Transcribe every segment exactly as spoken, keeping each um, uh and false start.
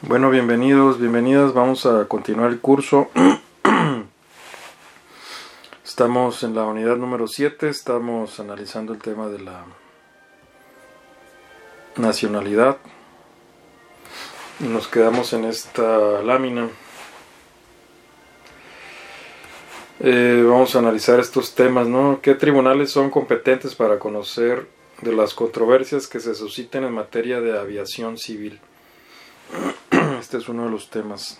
Bueno, bienvenidos, bienvenidas. Vamos a continuar el curso. Estamos en la unidad número siete. Estamos analizando el tema de la nacionalidad. Y nos quedamos en esta lámina. Eh, vamos a analizar estos temas, ¿no? ¿Qué tribunales son competentes para conocer de las controversias que se susciten en materia de aviación civil? Este es uno de los temas.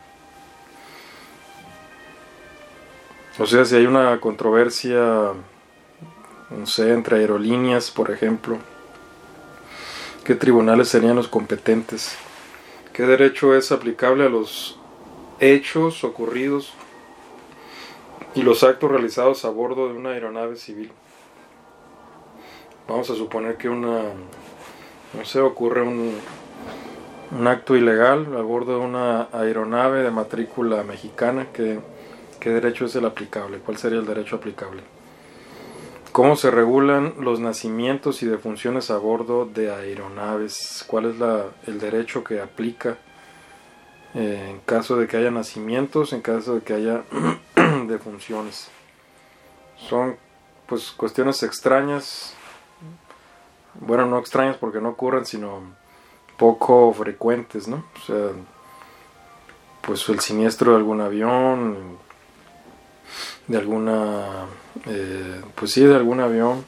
O sea, si hay una controversia, no sé, entre aerolíneas, por ejemplo, ¿qué tribunales serían los competentes? ¿Qué derecho es aplicable a los hechos ocurridos y los actos realizados a bordo de una aeronave civil? Vamos a suponer que una, no sé, ocurre un, un acto ilegal a bordo de una aeronave de matrícula mexicana. ¿Qué, qué derecho es el aplicable? ¿Cuál sería el derecho aplicable? ¿Cómo se regulan los nacimientos y defunciones a bordo de aeronaves? ¿Cuál es la, el derecho que aplica eh, en caso de que haya nacimientos, en caso de que haya defunciones? Son pues cuestiones extrañas. Bueno, no extrañas porque no ocurren, sino poco frecuentes, ¿no? O sea, pues el siniestro de algún avión, de alguna, eh, pues sí, de algún avión,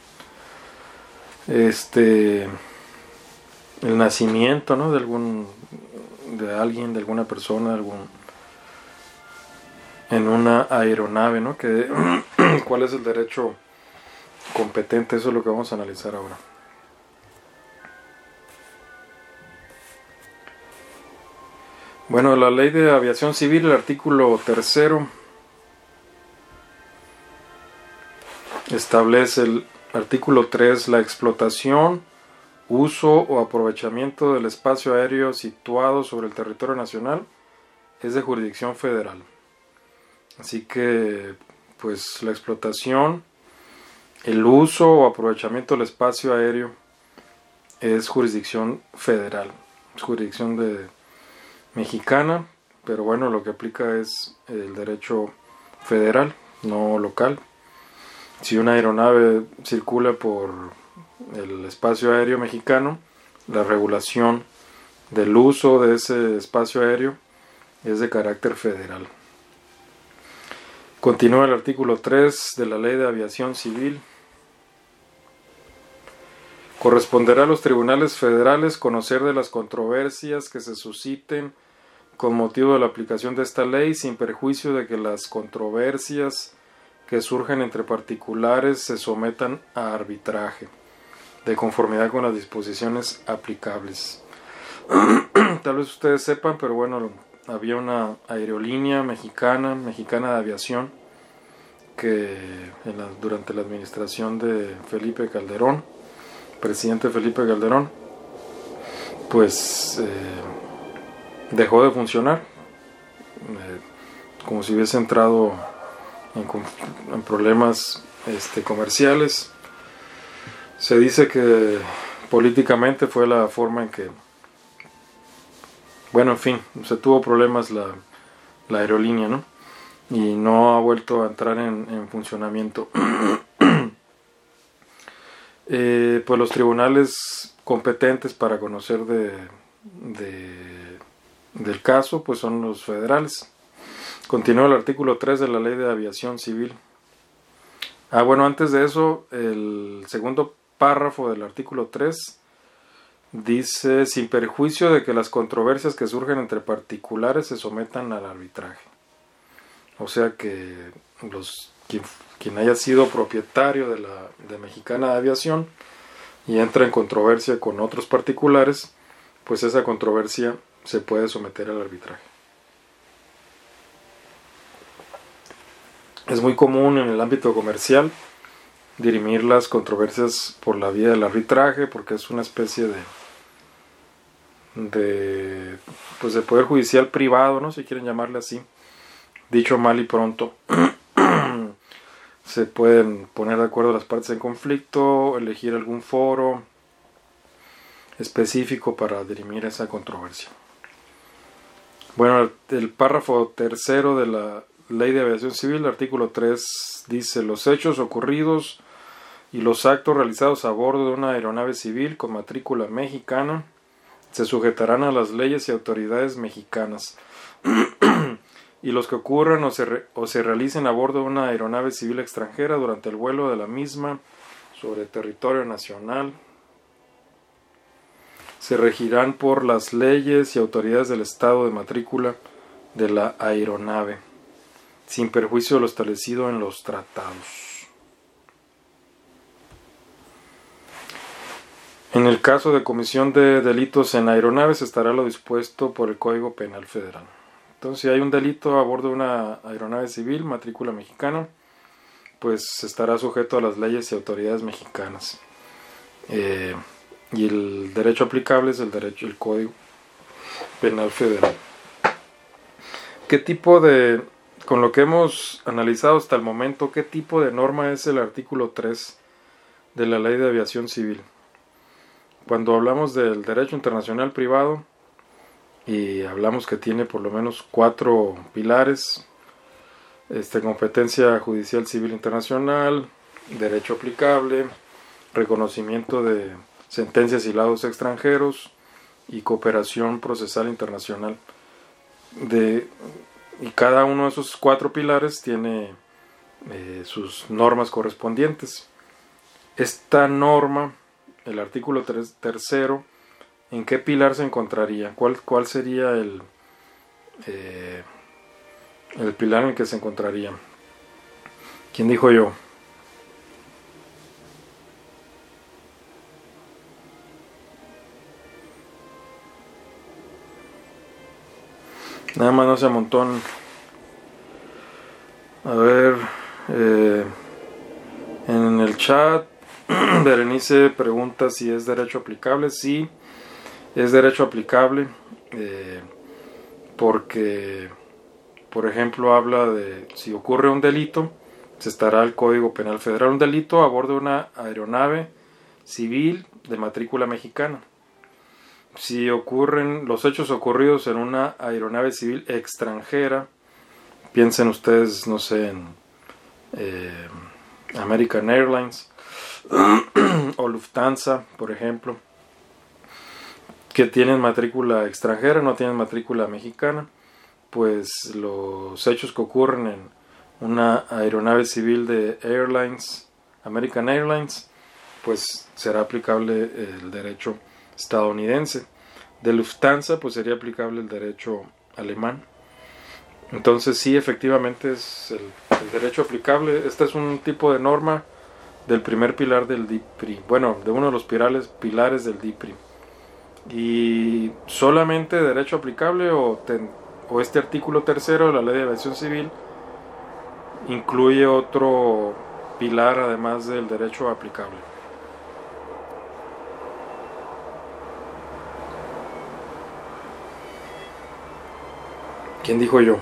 este, el nacimiento, ¿no? De algún, de alguien, de alguna persona, algún, en una aeronave, ¿no? Que, ¿cuál es el derecho competente? Eso es lo que vamos a analizar ahora. Bueno, la ley de aviación civil, el artículo tercero, establece el artículo tres, la explotación, uso o aprovechamiento del espacio aéreo situado sobre el territorio nacional es de jurisdicción federal. Así que, pues, la explotación, el uso o aprovechamiento del espacio aéreo es jurisdicción federal, es jurisdicción de mexicana, pero bueno, lo que aplica es el derecho federal, no local. Si una aeronave circula por el espacio aéreo mexicano, la regulación del uso de ese espacio aéreo es de carácter federal. Continúa el artículo tres de la Ley de Aviación Civil. Corresponderá a los tribunales federales conocer de las controversias que se susciten con motivo de la aplicación de esta ley, sin perjuicio de que las controversias que surgen entre particulares se sometan a arbitraje, de conformidad con las disposiciones aplicables. Tal vez ustedes sepan, pero bueno, había una aerolínea mexicana, mexicana de aviación, que en la, durante la administración de Felipe Calderón, presidente Felipe Calderón, pues eh, dejó de funcionar, eh, como si hubiese entrado en, en problemas este, comerciales. Se dice que políticamente fue la forma en que, bueno, en fin, se tuvo problemas la, la aerolínea, ¿no? Y no ha vuelto a entrar en, en funcionamiento. eh, pues los tribunales competentes para conocer de, de, del caso, pues son los federales. Continúa el artículo tres de la Ley de Aviación Civil. Ah, bueno, antes de eso, el segundo párrafo del artículo tres dice: sin perjuicio de que las controversias que surgen entre particulares se sometan al arbitraje. O sea que los quien, quien haya sido propietario de la de Mexicana de Aviación y entra en controversia con otros particulares, pues esa controversia se puede someter al arbitraje. Es muy común en el ámbito comercial dirimir las controversias por la vía del arbitraje, porque es una especie de de pues de poder judicial privado, ¿no? Si quieren llamarle así, dicho mal y pronto. Se pueden poner de acuerdo las partes en conflicto, elegir algún foro específico para dirimir esa controversia. Bueno, el, el párrafo tercero de la Ley de Aviación Civil, el artículo tres, dice: los hechos ocurridos y los actos realizados a bordo de una aeronave civil con matrícula mexicana se sujetarán a las leyes y autoridades mexicanas, y los que ocurran o se, re, o se realicen a bordo de una aeronave civil extranjera durante el vuelo de la misma sobre territorio nacional se regirán por las leyes y autoridades del estado de matrícula de la aeronave, sin perjuicio de lo establecido en los tratados. En el caso de comisión de delitos en aeronaves estará lo dispuesto por el Código Penal Federal. Entonces, si hay un delito a bordo de una aeronave civil, matrícula mexicana, pues estará sujeto a las leyes y autoridades mexicanas. Eh, y el derecho aplicable es el derecho, el Código Penal Federal. ¿Qué tipo de, con lo que hemos analizado hasta el momento, qué tipo de norma es el artículo tres de la Ley de Aviación Civil? Cuando hablamos del derecho internacional privado y hablamos que tiene por lo menos cuatro pilares: este, competencia judicial civil internacional, derecho aplicable, reconocimiento de sentencias y laudos extranjeros y cooperación procesal internacional. De, y cada uno de esos cuatro pilares tiene eh, sus normas correspondientes. Esta norma, el artículo tres, tercero, ¿en qué pilar se encontraría? ¿Cuál, cuál sería el, eh, el pilar en el que se encontraría? ¿Quién dijo yo? Nada más no se amontonen. A ver, eh, en el chat Berenice pregunta si es derecho aplicable. Sí, es derecho aplicable, eh, porque, por ejemplo, habla de si ocurre un delito, se estará el Código Penal Federal. Un delito a bordo de una aeronave civil de matrícula mexicana. Si ocurren los hechos ocurridos en una aeronave civil extranjera, piensen ustedes, no sé, en eh, American Airlines o Lufthansa, por ejemplo, que tienen matrícula extranjera, no tienen matrícula mexicana, pues los hechos que ocurren en una aeronave civil de Airlines, American Airlines, pues será aplicable el derecho estadounidense. De Lufthansa, pues sería aplicable el derecho alemán. Entonces sí, efectivamente es el, el derecho aplicable. Este es un tipo de norma del primer pilar del D I P R I, bueno, de uno de los pilares, pilares del D I P R I. Y solamente derecho aplicable o, ten, o este artículo tercero de la Ley de Aviación Civil incluye otro pilar además del derecho aplicable. ¿Quién dijo yo?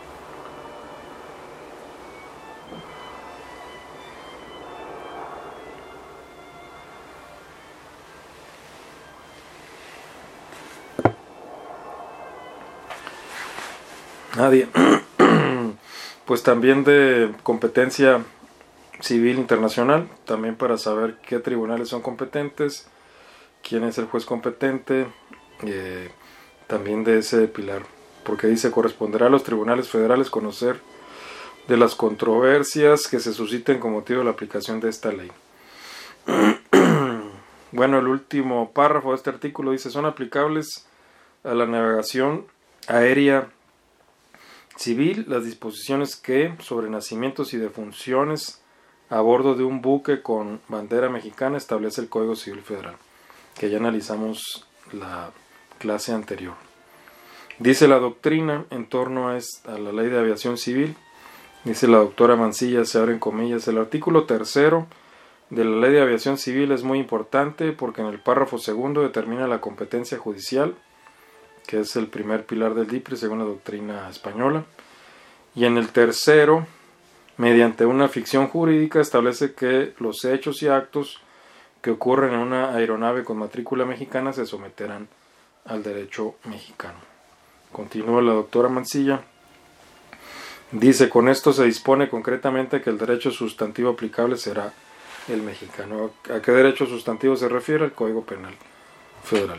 Nadie. Pues también de competencia civil internacional, también para saber qué tribunales son competentes, quién es el juez competente, eh, también de ese pilar, porque dice: corresponderá a los tribunales federales conocer de las controversias que se susciten con motivo de la aplicación de esta ley. Bueno, el último párrafo de este artículo dice: son aplicables a la navegación aérea civil las disposiciones que, sobre nacimientos y defunciones a bordo de un buque con bandera mexicana, establece el Código Civil Federal, que ya analizamos la clase anterior. Dice la doctrina en torno a, esta, a la Ley de Aviación Civil, dice la doctora Mancilla, se abren comillas: el artículo tercero de la Ley de Aviación Civil es muy importante porque en el párrafo segundo determina la competencia judicial, que es el primer pilar del D I P R I según la doctrina española, y en el tercero, mediante una ficción jurídica, establece que los hechos y actos que ocurren en una aeronave con matrícula mexicana se someterán al derecho mexicano. Continúa la doctora Mancilla. Dice, con esto se dispone concretamente que el derecho sustantivo aplicable será el mexicano. ¿A qué derecho sustantivo se refiere? El Código Penal Federal.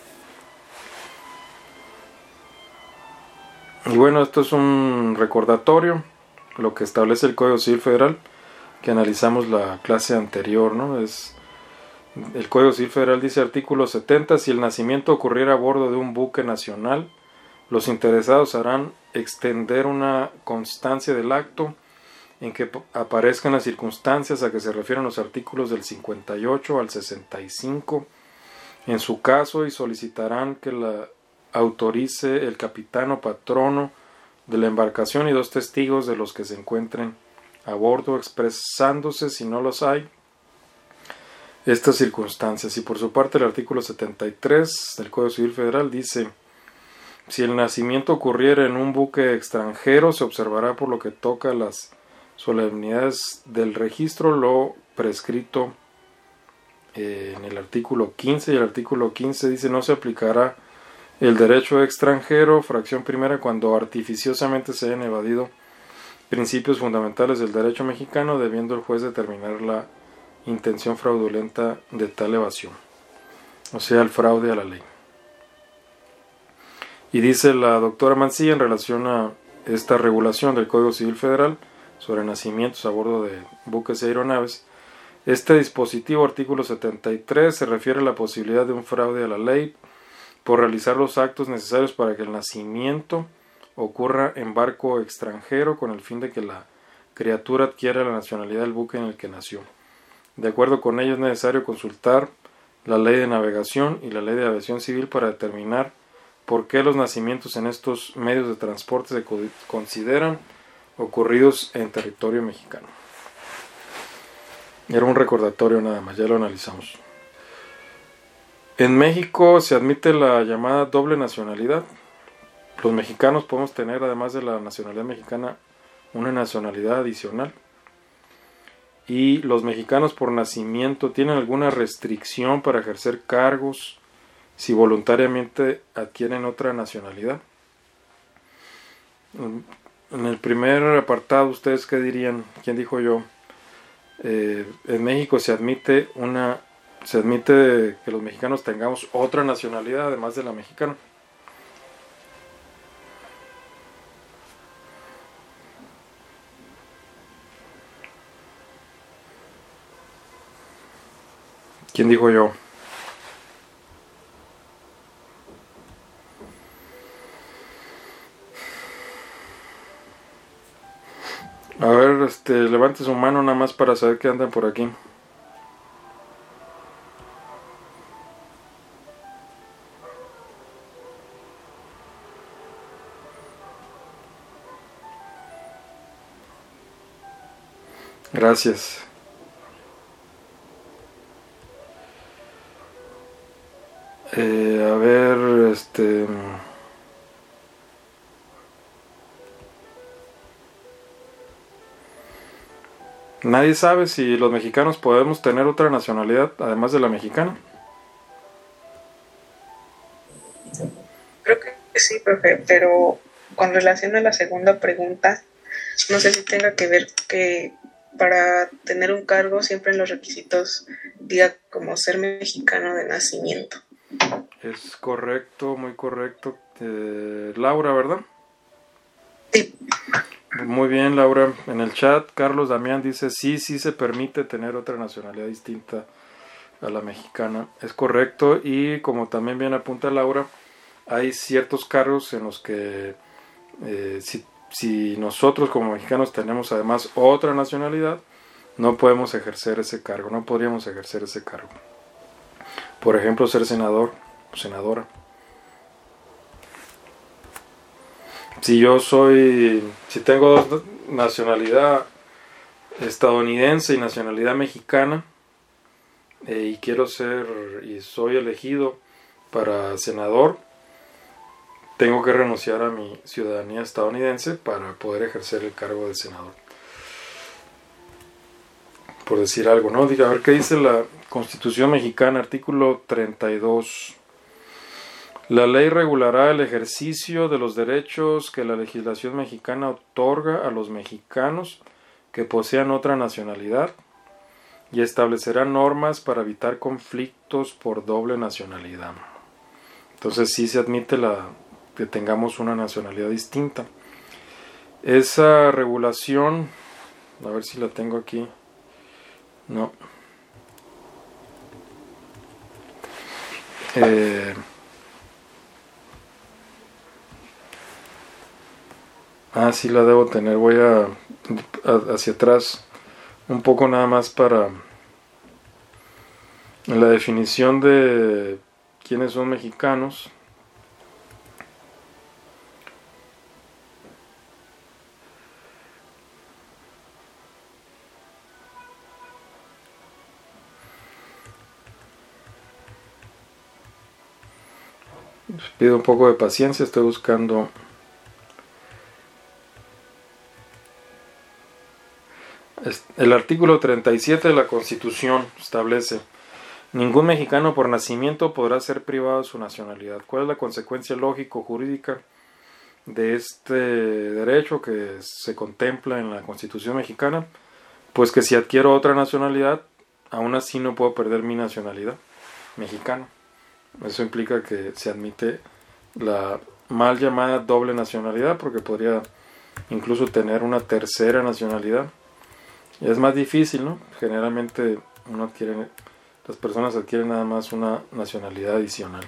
Y bueno, esto es un recordatorio, lo que establece el Código Civil Federal, que analizamos la clase anterior, ¿no? Es, el Código Civil Federal dice, artículo setenta, si el nacimiento ocurriera a bordo de un buque nacional, los interesados harán extender una constancia del acto en que aparezcan las circunstancias a que se refieren los artículos del cincuenta y ocho al sesenta y cinco en su caso, y solicitarán que la autorice el capitán o patrono de la embarcación y dos testigos de los que se encuentren a bordo, expresándose, si no los hay, estas circunstancias. Y por su parte el artículo setenta y tres del Código Civil Federal dice, si el nacimiento ocurriera en un buque extranjero, se observará por lo que toca a las solemnidades del registro lo prescrito eh, en el artículo quince, y el artículo quince dice, no se aplicará el derecho extranjero, fracción primera, cuando artificiosamente se hayan evadido principios fundamentales del derecho mexicano, debiendo el juez determinar la intención fraudulenta de tal evasión, o sea, el fraude a la ley. Y dice la doctora Mancilla en relación a esta regulación del Código Civil Federal sobre nacimientos a bordo de buques y aeronaves, este dispositivo, artículo setenta y tres, se refiere a la posibilidad de un fraude a la ley por realizar los actos necesarios para que el nacimiento ocurra en barco extranjero con el fin de que la criatura adquiera la nacionalidad del buque en el que nació. De acuerdo con ello es necesario consultar la ley de navegación y la ley de aviación civil para determinar por qué los nacimientos en estos medios de transporte se consideran ocurridos en territorio mexicano. Era un recordatorio nada más, ya lo analizamos. En México se admite la llamada doble nacionalidad. Los mexicanos podemos tener, además de la nacionalidad mexicana, una nacionalidad adicional. Y los mexicanos por nacimiento tienen alguna restricción para ejercer cargos si voluntariamente adquieren otra nacionalidad. En el primer apartado, ¿ustedes qué dirían? ¿Quién dijo yo? Eh, en México se admite una se admite que los mexicanos tengamos otra nacionalidad además de la mexicana. ¿Quién dijo yo? A ver, este, levante su mano nada más para saber que andan por aquí. Gracias. Eh, a ver, este... Nadie sabe si los mexicanos podemos tener otra nacionalidad además de la mexicana. Creo que sí, profe, pero con relación a la segunda pregunta, no sé si tenga que ver que para tener un cargo siempre en los requisitos diga como ser mexicano de nacimiento. Es correcto, muy correcto. Eh, Laura, ¿verdad? Sí. Muy bien, Laura. En el chat, Carlos Damián dice, sí, sí se permite tener otra nacionalidad distinta a la mexicana. Es correcto, y como también bien apunta Laura, hay ciertos cargos en los que eh, si, si nosotros como mexicanos tenemos además otra nacionalidad, no podemos ejercer ese cargo, no podríamos ejercer ese cargo. Por ejemplo, ser senador o senadora. Si yo soy, si tengo dos nacionalidad estadounidense y nacionalidad mexicana, eh, y quiero ser y soy elegido para senador, tengo que renunciar a mi ciudadanía estadounidense para poder ejercer el cargo de senador. Por decir algo, ¿no? Diga, a ver qué dice la Constitución mexicana, artículo treinta y dos. La ley regulará el ejercicio de los derechos que la legislación mexicana otorga a los mexicanos que posean otra nacionalidad y establecerá normas para evitar conflictos por doble nacionalidad. Entonces sí se admite la, que tengamos una nacionalidad distinta. Esa regulación, a ver si la tengo aquí. No. Eh, ah, sí la debo tener. Voy a, a hacia atrás un poco nada más para la definición de quiénes son mexicanos. Les pido un poco de paciencia, estoy buscando. El artículo treinta y siete de la Constitución establece: ningún mexicano por nacimiento podrá ser privado de su nacionalidad. ¿Cuál es la consecuencia lógico-jurídica de este derecho que se contempla en la Constitución mexicana? Pues que si adquiero otra nacionalidad, aún así no puedo perder mi nacionalidad mexicana. Eso implica que se admite la mal llamada doble nacionalidad, porque podría incluso tener una tercera nacionalidad. Y es más difícil, ¿no? Generalmente uno adquiere, las personas adquieren nada más una nacionalidad adicional.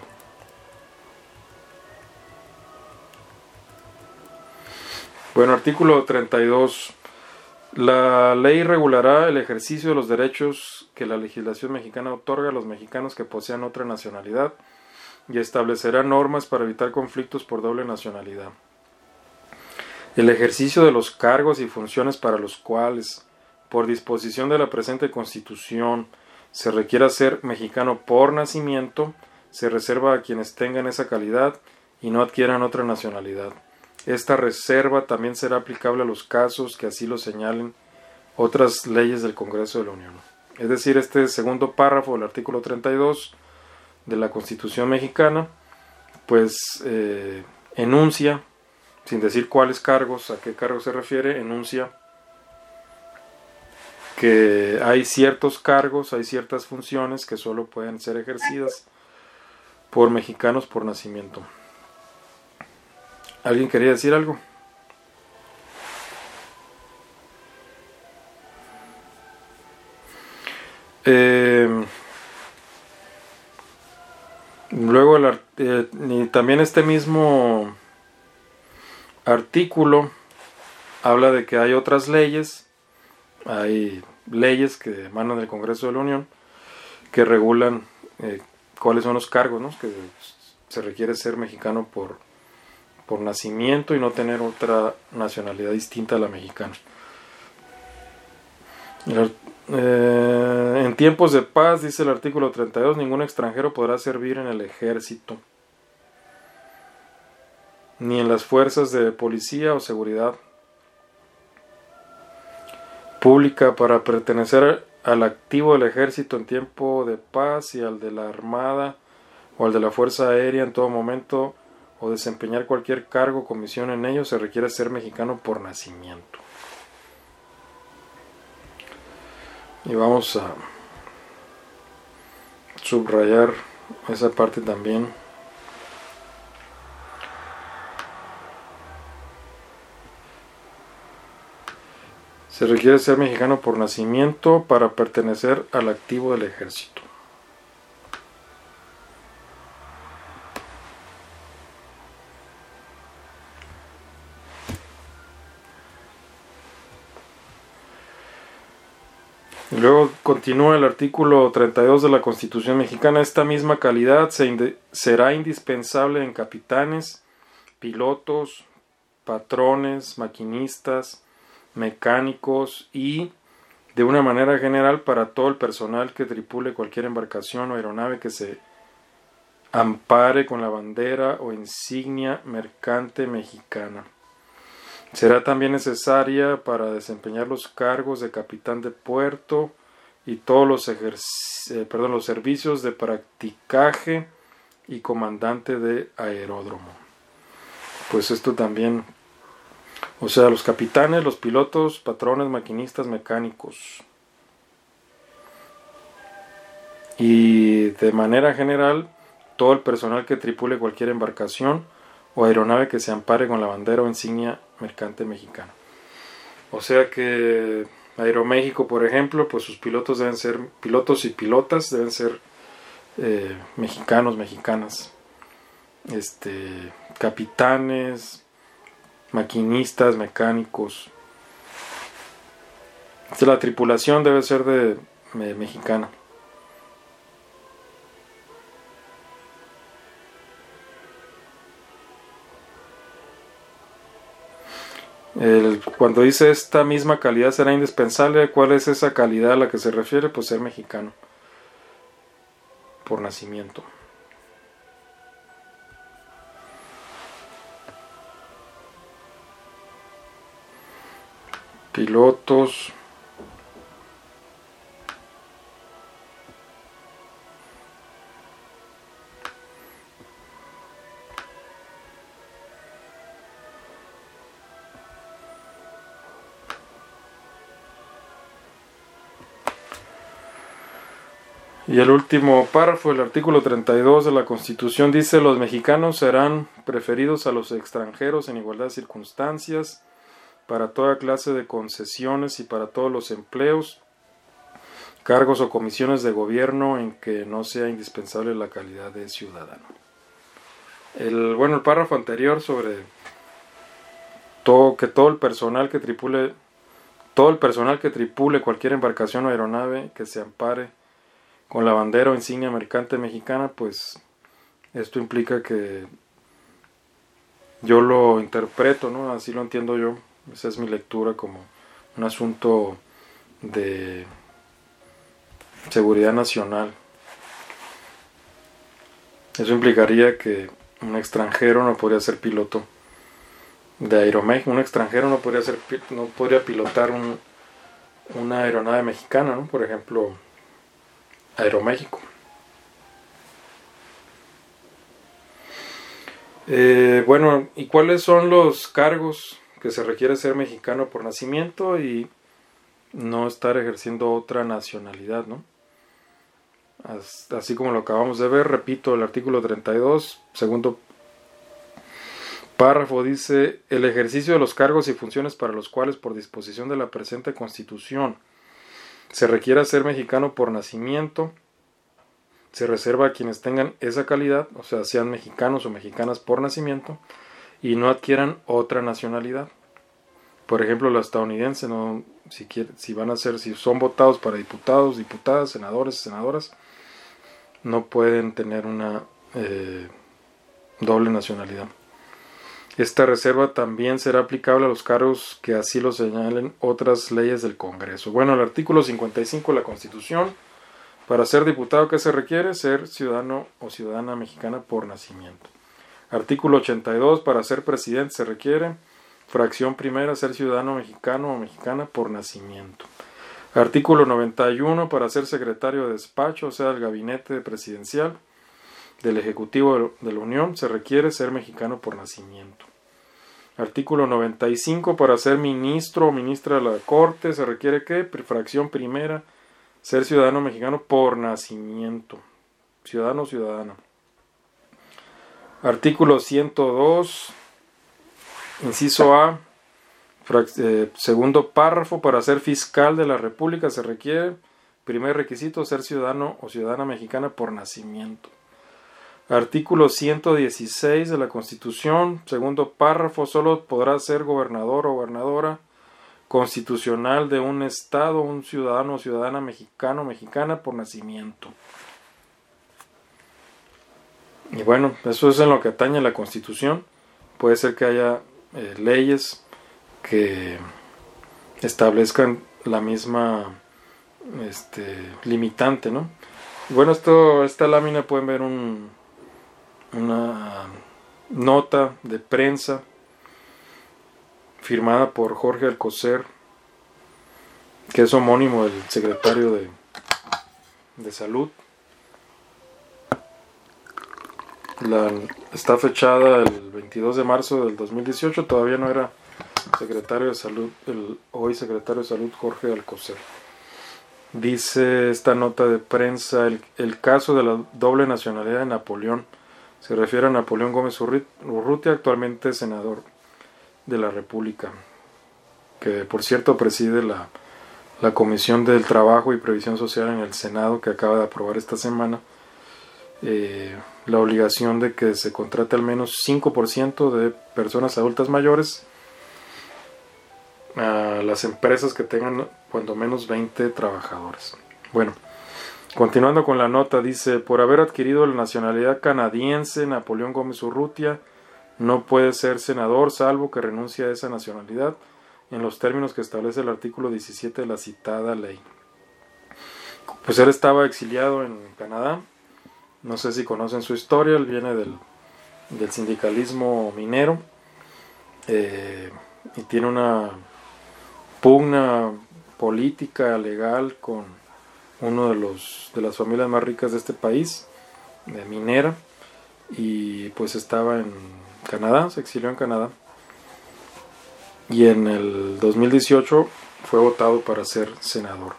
Bueno, artículo treinta y dos. La ley regulará el ejercicio de los derechos que la legislación mexicana otorga a los mexicanos que posean otra nacionalidad y establecerá normas para evitar conflictos por doble nacionalidad. El ejercicio de los cargos y funciones para los cuales, por disposición de la presente Constitución, se requiera ser mexicano por nacimiento, se reserva a quienes tengan esa calidad y no adquieran otra nacionalidad. Esta reserva también será aplicable a los casos que así lo señalen otras leyes del Congreso de la Unión. Es decir, este segundo párrafo del artículo treinta y dos de la Constitución mexicana, pues eh, enuncia, sin decir cuáles cargos, a qué cargos se refiere, enuncia que hay ciertos cargos, hay ciertas funciones que solo pueden ser ejercidas por mexicanos por nacimiento. ¿Alguien quería decir algo? Eh, luego el, eh, y también este mismo artículo habla de que hay otras leyes, hay leyes que emanan del Congreso de la Unión que regulan eh, cuáles son los cargos, ¿no? Que se requiere ser mexicano por por nacimiento y no tener otra nacionalidad distinta a la mexicana. Eh, en tiempos de paz, dice el artículo treinta y dos, ningún extranjero podrá servir en el ejército, ni en las fuerzas de policía o seguridad pública. Para pertenecer al activo del ejército en tiempo de paz y al de la armada o al de la fuerza aérea en todo momento, o desempeñar cualquier cargo o comisión en ellos, se requiere ser mexicano por nacimiento. Y vamos a subrayar esa parte también. Se requiere ser mexicano por nacimiento para pertenecer al activo del ejército. Luego continúa el artículo treinta y dos de la Constitución mexicana. Esta misma calidad se inde- será indispensable en capitanes, pilotos, patrones, maquinistas, mecánicos y, de una manera general, para todo el personal que tripule cualquier embarcación o aeronave que se ampare con la bandera o insignia mercante mexicana. Será también necesaria para desempeñar los cargos de capitán de puerto y todos los, ejerc- eh, perdón, los servicios de practicaje y comandante de aeródromo. Pues esto también, o sea, los capitanes, los pilotos, patrones, maquinistas, mecánicos. Y de manera general, todo el personal que tripule cualquier embarcación o aeronave que se ampare con la bandera o insignia mercante mexicana. O sea que Aeroméxico, por ejemplo, pues sus pilotos deben ser, pilotos y pilotas deben ser eh, mexicanos, mexicanas. Este, capitanes, maquinistas, mecánicos. Este, la tripulación debe ser de, de mexicana. El, cuando dice esta misma calidad será indispensable, ¿cuál es esa calidad a la que se refiere? Pues ser mexicano por nacimiento. Pilotos, y el último párrafo, el artículo treinta y dos de la Constitución dice: los mexicanos serán preferidos a los extranjeros en igualdad de circunstancias para toda clase de concesiones y para todos los empleos, cargos o comisiones de gobierno en que no sea indispensable la calidad de ciudadano. El, bueno, el párrafo anterior sobre todo, que todo el personal que tripule todo el personal que tripule cualquier embarcación o aeronave que se ampare con la bandera o insignia mercante mexicana, pues esto implica que yo lo interpreto, ¿no? Así lo entiendo yo. Esa es mi lectura, como un asunto de seguridad nacional. Eso implicaría que un extranjero no podría ser piloto de Aeroméxico. Un extranjero no podría ser, no podría pilotar un, una aeronave mexicana, ¿no? Por ejemplo, Aeroméxico. Eh, bueno, ¿y cuáles son los cargos que se requiere ser mexicano por nacimiento y no estar ejerciendo otra nacionalidad, ¿no? Así como lo acabamos de ver, repito, el artículo treinta y dos, segundo párrafo, dice: el ejercicio de los cargos y funciones para los cuales por disposición de la presente Constitución se requiera ser mexicano por nacimiento se reserva a quienes tengan esa calidad, o sea, sean mexicanos o mexicanas por nacimiento y no adquieran otra nacionalidad. Por ejemplo, los estadounidenses, no, si, quieren, si van a ser, si son votados para diputados, diputadas, senadores, senadoras, no pueden tener una eh, doble nacionalidad. Esta reserva también será aplicable a los cargos que así lo señalen otras leyes del Congreso. Bueno, el artículo cincuenta y cinco de la Constitución: para ser diputado, ¿qué se requiere? Ser ciudadano o ciudadana mexicana por nacimiento. Artículo ochenta y dos, para ser presidente se requiere, fracción primera, ser ciudadano mexicano o mexicana por nacimiento. Artículo noventa y uno, para ser secretario de despacho, o sea, el gabinete presidencial del Ejecutivo de la Unión, se requiere ser mexicano por nacimiento. Artículo noventa y cinco, para ser ministro o ministra de la Corte, se requiere ¿qué? Fracción primera, ser ciudadano mexicano por nacimiento. Ciudadano o ciudadana. Artículo ciento dos, inciso A, eh, segundo párrafo, para ser fiscal de la República se requiere, primer requisito, ser ciudadano o ciudadana mexicana por nacimiento. Artículo ciento dieciséis de la Constitución, segundo párrafo, solo podrá ser gobernador o gobernadora constitucional de un estado un ciudadano o ciudadana mexicano o mexicana por nacimiento. Y bueno, eso es en lo que atañe a la Constitución. Puede ser que haya eh, leyes que establezcan la misma este, limitante, ¿no? Y bueno, esto, esta lámina pueden ver un, una nota de prensa firmada por Jorge Alcocer, que es homónimo del secretario de, de Salud. La, está fechada el veintidós de marzo del dos mil dieciocho, todavía no era secretario de salud, el hoy secretario de salud Jorge Alcocer. Dice esta nota de prensa, el, el caso de la doble nacionalidad de Napoleón, se refiere a Napoleón Gómez Urrutia, actualmente senador de la República, que por cierto preside la, la Comisión del Trabajo y Previsión Social en el Senado, que acaba de aprobar esta semana eh, la obligación de que se contrate al menos cinco por ciento de personas adultas mayores a las empresas que tengan cuando menos veinte trabajadores. Bueno, continuando con la nota, dice, por haber adquirido la nacionalidad canadiense, Napoleón Gómez Urrutia no puede ser senador salvo que renuncie a esa nacionalidad en los términos que establece el artículo diecisiete de la citada ley. Pues él estaba exiliado en Canadá, no sé si conocen su historia, él viene del, del sindicalismo minero eh, y tiene una pugna política, legal, con uno de los de las familias más ricas de este país, de minera, y pues estaba en Canadá, se exilió en Canadá, y en el dos mil dieciocho fue votado para ser senador.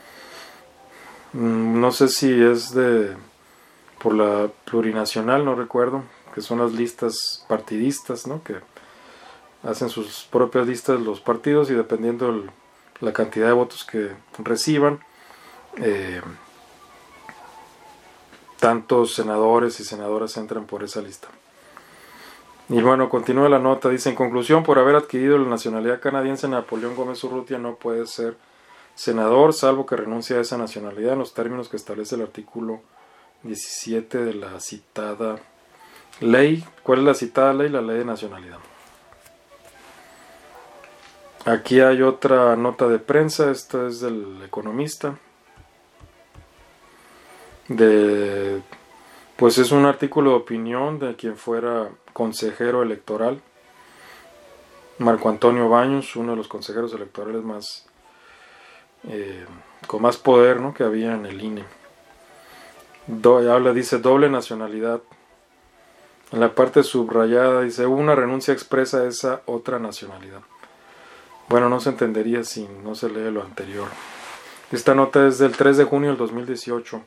No sé si es de por la plurinacional, no recuerdo, que son las listas partidistas, ¿no? Que hacen sus propias listas los partidos y dependiendo el, la cantidad de votos que reciban, eh, tantos senadores y senadoras entran por esa lista. Y bueno, continúa la nota, dice, en conclusión, por haber adquirido la nacionalidad canadiense, Napoleón Gómez Urrutia no puede ser senador, salvo que renuncie a esa nacionalidad en los términos que establece el artículo diecisiete de la citada ley. ¿Cuál es la citada ley? La ley de nacionalidad. Aquí hay otra nota de prensa, esta es del Economista, de, pues es un artículo de opinión de quien fuera consejero electoral, Marco Antonio Baños, uno de los consejeros electorales más eh, con más poder, ¿no?, que había en el I N E. Do, habla, dice doble nacionalidad. En la parte subrayada dice una renuncia expresa a esa otra nacionalidad. Bueno, no se entendería si no se lee lo anterior. Esta nota es del tres de junio del dos mil dieciocho.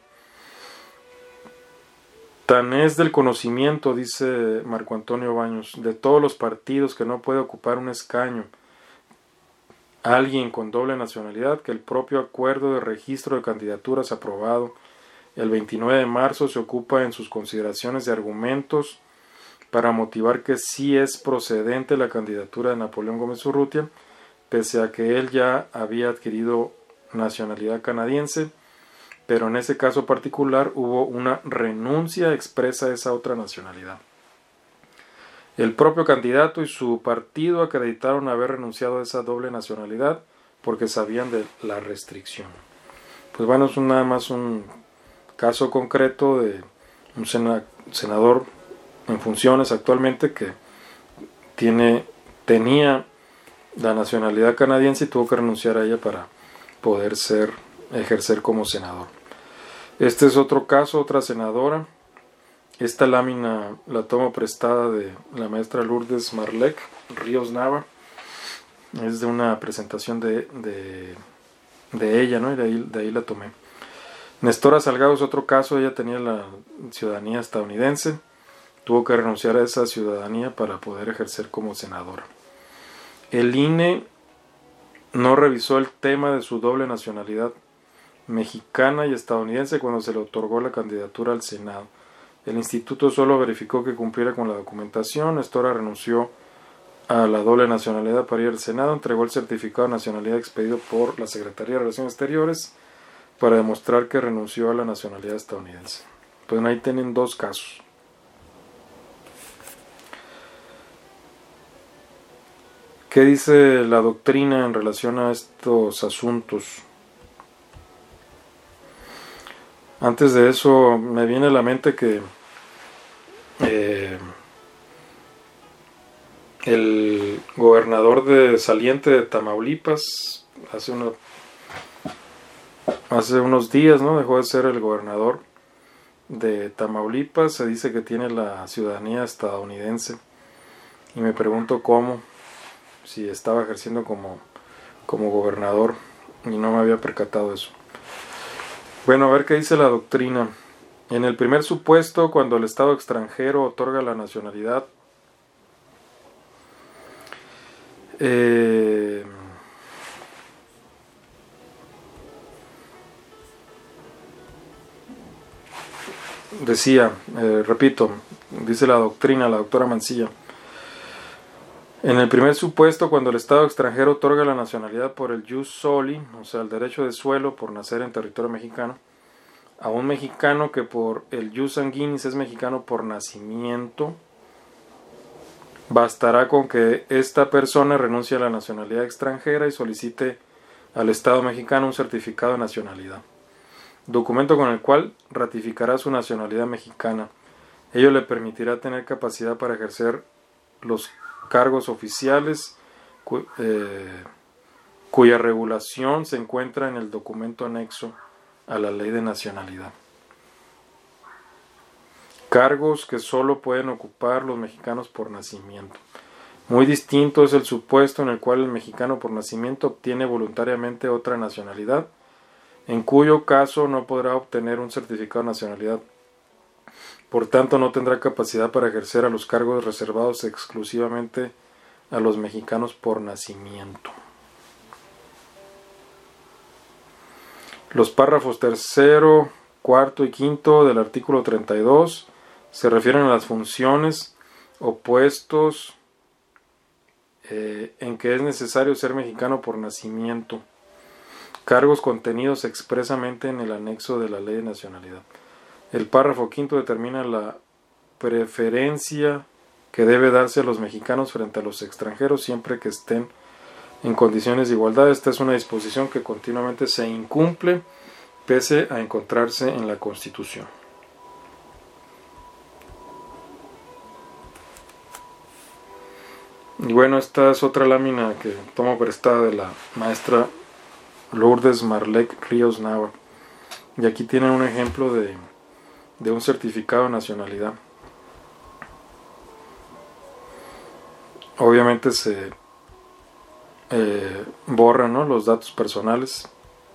Tan es del conocimiento, dice Marco Antonio Baños, de todos los partidos que no puede ocupar un escaño alguien con doble nacionalidad, que el propio acuerdo de registro de candidaturas aprobado el veintinueve de marzo se ocupa en sus consideraciones de argumentos para motivar que sí es procedente la candidatura de Napoleón Gómez Urrutia, pese a que él ya había adquirido nacionalidad canadiense, pero en ese caso particular hubo una renuncia expresa a esa otra nacionalidad. El propio candidato y su partido acreditaron haber renunciado a esa doble nacionalidad porque sabían de la restricción. Pues bueno, es nada más un caso concreto de un senador en funciones actualmente que tiene, tenía la nacionalidad canadiense y tuvo que renunciar a ella para poder ser, ejercer como senador. Este es otro caso, otra senadora. Esta lámina la tomo prestada de la maestra Lourdes Marlec Ríos Nava. Es de una presentación de, de, de ella, ¿no? Y de ahí, de ahí la tomé. Nestora Salgado es otro caso. Ella tenía la ciudadanía estadounidense. Tuvo que renunciar a esa ciudadanía para poder ejercer como senadora. El I N E no revisó el tema de su doble nacionalidad mexicana y estadounidense cuando se le otorgó la candidatura al Senado. El instituto solo verificó que cumpliera con la documentación. Nestora renunció a la doble nacionalidad para ir al Senado, entregó el certificado de nacionalidad expedido por la Secretaría de Relaciones Exteriores para demostrar que renunció a la nacionalidad estadounidense. Pues ahí tienen dos casos. ¿Qué dice la doctrina en relación a estos asuntos? Antes de eso, me viene a la mente que eh, el gobernador de saliente de Tamaulipas, hace, uno, hace unos días, ¿no?, dejó de ser el gobernador de Tamaulipas se dice que tiene la ciudadanía estadounidense. Y me pregunto cómo, si estaba ejerciendo como, como gobernador y no me había percatado de eso. Bueno, a ver qué dice la doctrina. En el primer supuesto, cuando el Estado extranjero otorga la nacionalidad, eh, decía, eh, repito, dice la doctrina, la doctora Mancilla, en el primer supuesto, cuando el Estado extranjero otorga la nacionalidad por el jus soli, o sea, el derecho de suelo por nacer en territorio mexicano, a un mexicano que por el jus sanguinis es mexicano por nacimiento, bastará con que esta persona renuncie a la nacionalidad extranjera y solicite al Estado mexicano un certificado de nacionalidad, documento con el cual ratificará su nacionalidad mexicana. Ello le permitirá tener capacidad para ejercer los cargos oficiales cu eh, cuya regulación se encuentra en el documento anexo a la ley de nacionalidad. Cargos que solo pueden ocupar los mexicanos por nacimiento. Muy distinto es el supuesto en el cual el mexicano por nacimiento obtiene voluntariamente otra nacionalidad, en cuyo caso no podrá obtener un certificado de nacionalidad. Por tanto, no tendrá capacidad para ejercer a los cargos reservados exclusivamente a los mexicanos por nacimiento. Los párrafos tercero, cuarto y quinto del artículo treinta y dos se refieren a las funciones o puestos eh, en que es necesario ser mexicano por nacimiento, cargos contenidos expresamente en el anexo de la ley de nacionalidad. El párrafo quinto determina la preferencia que debe darse a los mexicanos frente a los extranjeros siempre que estén en condiciones de igualdad. Esta es una disposición que continuamente se incumple pese a encontrarse en la Constitución. Y bueno, esta es otra lámina que tomo prestada de la maestra Lourdes Marlec Ríos Nava. Y aquí tienen un ejemplo de, de un certificado de nacionalidad. Obviamente se eh, borran, ¿no?, los datos personales,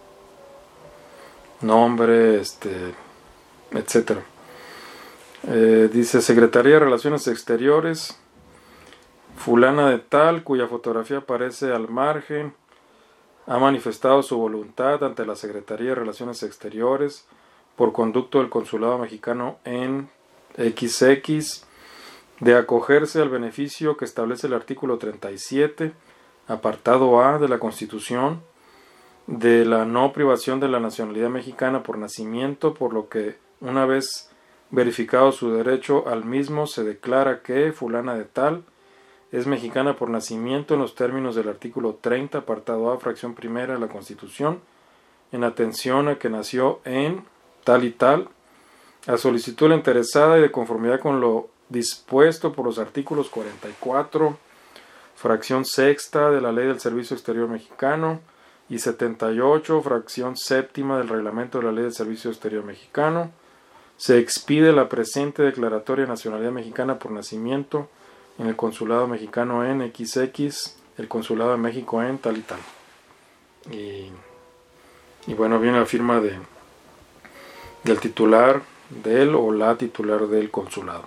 nombre, este, etcétera. Eh, dice Secretaría de Relaciones Exteriores, fulana de tal, cuya fotografía aparece al margen, ha manifestado su voluntad ante la Secretaría de Relaciones Exteriores por conducto del Consulado Mexicano en equis equis de acogerse al beneficio que establece el artículo treinta y siete, apartado A de la Constitución, de la no privación de la nacionalidad mexicana por nacimiento, por lo que, una vez verificado su derecho al mismo, se declara que fulana de tal es mexicana por nacimiento en los términos del artículo treinta, apartado A, fracción primera de la Constitución, en atención a que nació en tal y tal, a solicitud de la interesada y de conformidad con lo dispuesto por los artículos cuarenta y cuatro, fracción sexta de la Ley del Servicio Exterior Mexicano y setenta y ocho, fracción séptima del Reglamento de la Ley del Servicio Exterior Mexicano, se expide la presente declaratoria de nacionalidad mexicana por nacimiento en el Consulado Mexicano en equis equis, el Consulado de México en tal y tal. Y, y bueno, viene la firma de, del titular del o la titular del consulado.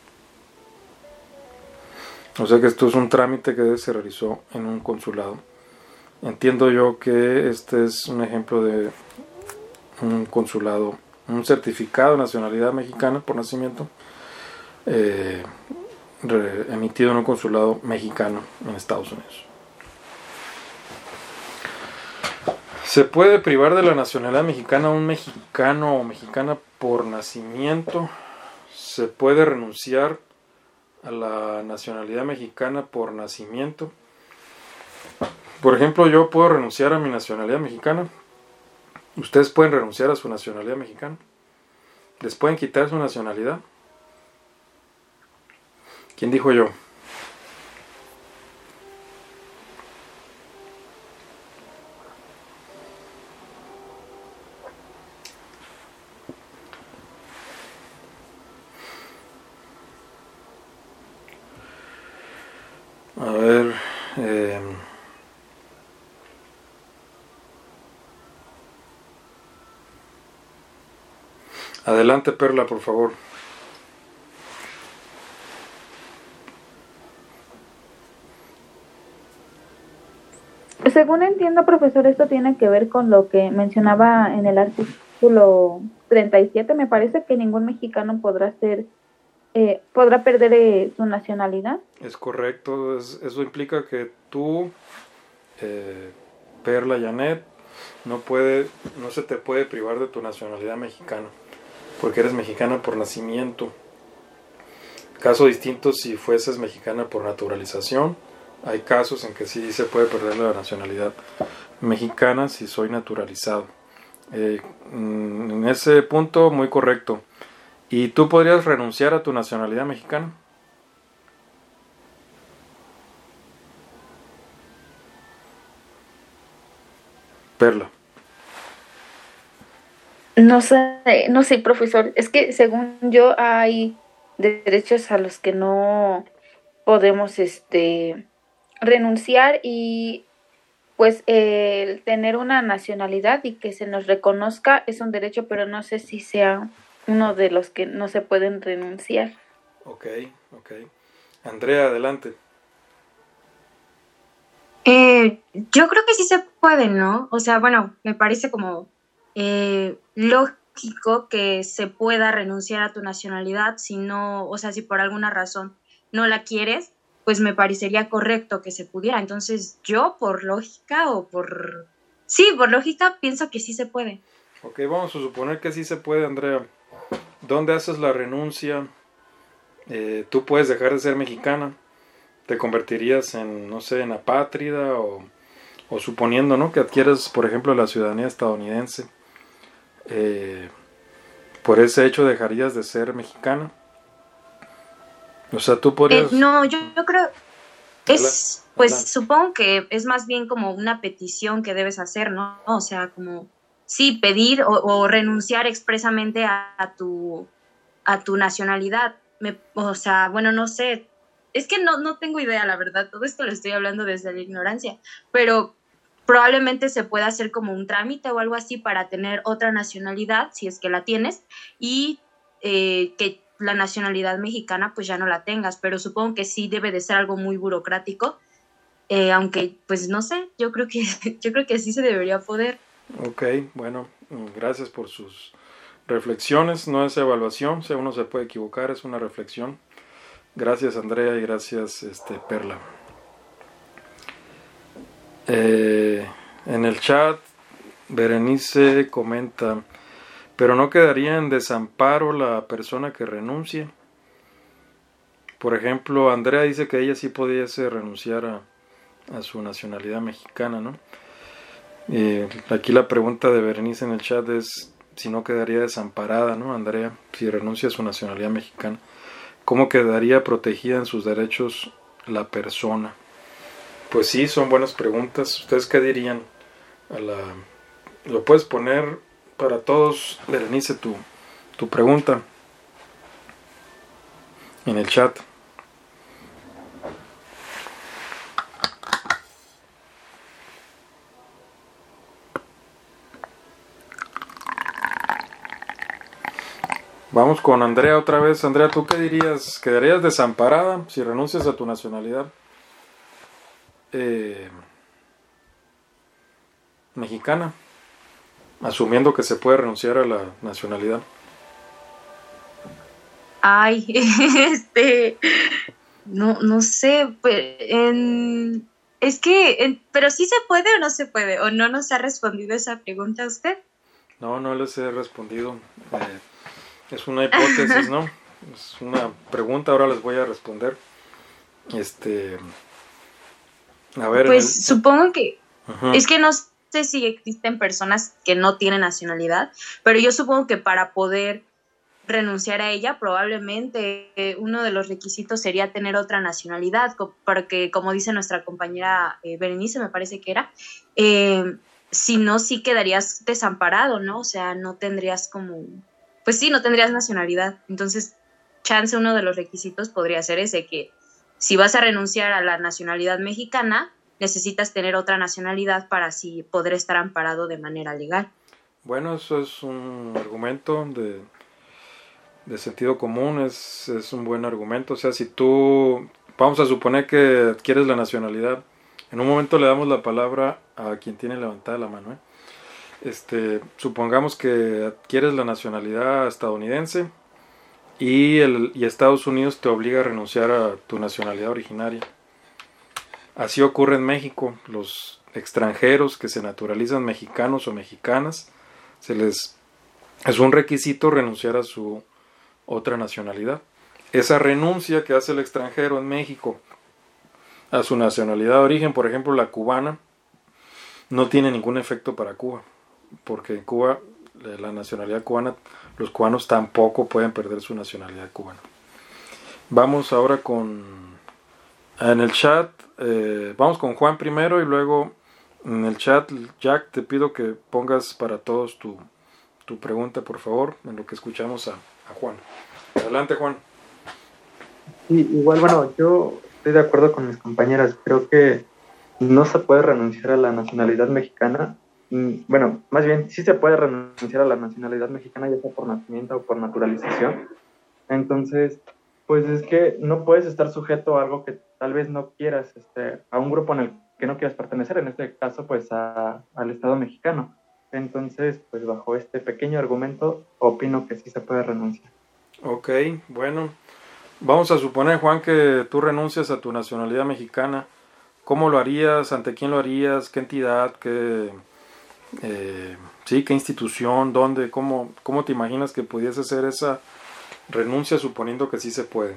O sea que esto es un trámite que se realizó en un consulado. Entiendo yo que este es un ejemplo de un consulado, un certificado de nacionalidad mexicana por nacimiento, eh, emitido en un consulado mexicano en Estados Unidos. ¿Se puede privar de la nacionalidad mexicana a un mexicano o mexicana por nacimiento? ¿Se puede renunciar a la nacionalidad mexicana por nacimiento? Por ejemplo, yo puedo renunciar a mi nacionalidad mexicana. Ustedes pueden renunciar a su nacionalidad mexicana. ¿Les pueden quitar su nacionalidad? ¿Quién dijo yo? A ver, eh, adelante, Perla, por favor. Según entiendo, profesor, esto tiene que ver con lo que mencionaba en el artículo treinta y siete. Me parece que ningún mexicano podrá ser, eh, podrá perder eh, su nacionalidad. Es correcto, es, eso implica que tú, eh, Perla Janet, no puede, no se te puede privar de tu nacionalidad mexicana, porque eres mexicana por nacimiento. Caso distinto si fueses mexicana por naturalización. Hay casos en que sí se puede perder la nacionalidad mexicana si soy naturalizado. Eh, en ese punto, muy correcto. ¿Y tú podrías renunciar a tu nacionalidad mexicana? Perla. No sé, no sé, profesor. Es que según yo hay derechos a los que no podemos, este, renunciar y pues eh, el tener una nacionalidad y que se nos reconozca es un derecho, pero no sé si sea uno de los que no se pueden renunciar. Ok, ok. Andrea, adelante. Eh, yo creo que sí se puede, ¿no? O sea, bueno, me parece como eh, lógico que se pueda renunciar a tu nacionalidad si no, o sea, si por alguna razón no la quieres, pues me parecería correcto que se pudiera. Entonces, yo por lógica o por... Sí, por lógica pienso que sí se puede. Ok, vamos a suponer que sí se puede, Andrea. ¿Dónde haces la renuncia? Eh, tú puedes dejar de ser mexicana. Te convertirías en, no sé, en apátrida o, o suponiendo, ¿no?, que adquieres, por ejemplo, la ciudadanía estadounidense. Eh, por ese hecho dejarías de ser mexicana. O sea, tú podrías... Eh, no, yo, yo creo... Es, Adela- pues adelante. supongo que es más bien como una petición que debes hacer, ¿no? O sea, como, sí, pedir o, o renunciar expresamente a, a tu a tu nacionalidad. Me, o sea, bueno, no sé, es que no, no tengo idea, la verdad, todo esto lo estoy hablando desde la ignorancia, pero probablemente se pueda hacer como un trámite o algo así para tener otra nacionalidad, si es que la tienes, y eh, que la nacionalidad mexicana pues ya no la tengas, pero supongo que sí debe de ser algo muy burocrático, eh, aunque pues no sé, yo creo que yo creo que sí se debería poder. Ok, bueno, gracias por sus reflexiones. No es evaluación, o sea, uno se puede equivocar, es una reflexión. Gracias, Andrea, y gracias, este, Perla. Eh, en el chat, Berenice comenta, pero no quedaría en desamparo la persona que renuncie. Por ejemplo, Andrea dice que ella sí pudiese renunciar a, a su nacionalidad mexicana, ¿no? Eh, aquí la pregunta de Berenice en el chat es si no quedaría desamparada, ¿no, Andrea? Si renuncia a su nacionalidad mexicana, ¿cómo quedaría protegida en sus derechos la persona? Pues sí, son buenas preguntas. ¿Ustedes qué dirían? A la... Lo puedes poner para todos, Berenice, tu, tu pregunta en el chat. Vamos con Andrea otra vez. Andrea, ¿tú qué dirías? ¿Quedarías desamparada si renuncias a tu nacionalidad eh, mexicana? Asumiendo que se puede renunciar a la nacionalidad. Ay, este, no, no sé, pues, en, es que, en, pero sí se puede o no se puede, o no nos ha respondido esa pregunta a usted. No, no les he respondido. Eh, es una hipótesis, ¿no? Es una pregunta, ahora les voy a responder. Este, a ver, Pues en el... supongo que, uh-huh. es que no sé si existen personas que no tienen nacionalidad, pero yo supongo que para poder renunciar a ella, probablemente eh, uno de los requisitos sería tener otra nacionalidad, porque como dice nuestra compañera eh, Berenice, me parece que era, eh, si no, sí quedarías desamparado, ¿no? O sea, no tendrías como, pues sí, no tendrías nacionalidad. Entonces, chance uno de los requisitos podría ser ese, que si vas a renunciar a la nacionalidad mexicana, necesitas tener otra nacionalidad para así poder estar amparado de manera legal. Bueno, eso es un argumento de, de sentido común, es, es un buen argumento. O sea, si tú, vamos a suponer que adquieres la nacionalidad, en un momento le damos la palabra a quien tiene levantada la mano, ¿eh? Este, supongamos que adquieres la nacionalidad estadounidense y, el, y Estados Unidos te obliga a renunciar a tu nacionalidad originaria. Así ocurre en México. Los extranjeros que se naturalizan mexicanos o mexicanas, se les es un requisito renunciar a su otra nacionalidad. Esa renuncia que hace el extranjero en México a su nacionalidad de origen, por ejemplo la cubana, no tiene ningún efecto para Cuba, porque en Cuba, la nacionalidad cubana, los cubanos tampoco pueden perder su nacionalidad cubana. Vamos ahora con, en el chat, eh, vamos con Juan primero y luego en el chat, Jack, te pido que pongas para todos tu, tu pregunta, por favor, en lo que escuchamos a, a Juan. Adelante, Juan. Sí, igual, bueno, yo estoy de acuerdo con mis compañeras. Creo que no se puede renunciar a la nacionalidad mexicana. Bueno, más bien, sí se puede renunciar a la nacionalidad mexicana, ya sea por nacimiento o por naturalización. Entonces, pues es que no puedes estar sujeto a algo que tal vez no quieras, este, a un grupo en el que no quieras pertenecer, en este caso, pues a, al Estado mexicano. Entonces, pues bajo este pequeño argumento, opino que sí se puede renunciar. Ok, bueno, vamos a suponer, Juan, que tú renuncias a tu nacionalidad mexicana. ¿Cómo lo harías? ¿Ante quién lo harías? ¿Qué entidad? ¿Qué, eh, sí, qué institución? ¿Dónde? ¿Cómo, cómo te imaginas que pudiese hacer esa renuncia, suponiendo que sí se puede?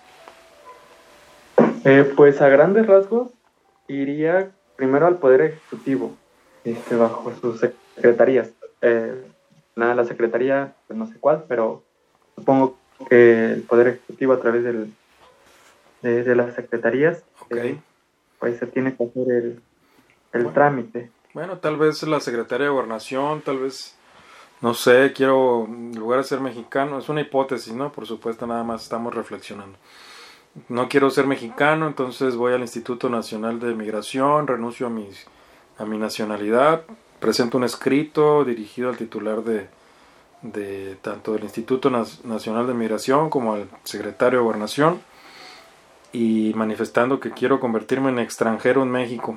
Eh, pues a grandes rasgos iría primero al Poder Ejecutivo, este, bajo sus secretarías. Eh, nada, la secretaría, pues no sé cuál, pero supongo que el Poder Ejecutivo a través del, de, de las secretarías, Okay. eh, pues se tiene que hacer el, el bueno, trámite. Bueno, tal vez la Secretaría de Gobernación, tal vez, no sé, quiero, en lugar de ser mexicano, es una hipótesis, ¿no? Por supuesto, nada más estamos reflexionando. No quiero ser mexicano, entonces voy al Instituto Nacional de Migración, renuncio a, mis, a mi nacionalidad, presento un escrito dirigido al titular de, de tanto del Instituto Nacional de Migración como al secretario de Gobernación, y manifestando que quiero convertirme en extranjero en México.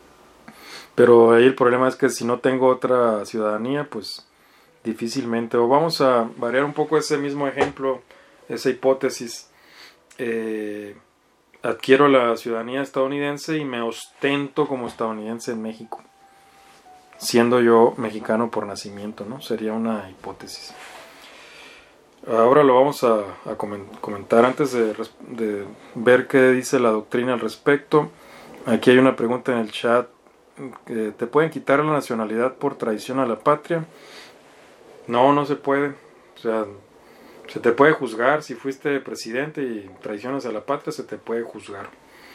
Pero ahí el problema es que si no tengo otra ciudadanía, pues difícilmente. O vamos a variar un poco ese mismo ejemplo, esa hipótesis. Eh, adquiero la ciudadanía estadounidense y me ostento como estadounidense en México, siendo yo mexicano por nacimiento, ¿no? Sería una hipótesis. Ahora lo vamos a, a comentar antes de, de ver qué dice la doctrina al respecto. Aquí hay una pregunta en el chat. ¿Te pueden quitar la nacionalidad por traición a la patria? No, no se puede. O sea, se te puede juzgar. Si fuiste presidente y traicionas a la patria, se te puede juzgar.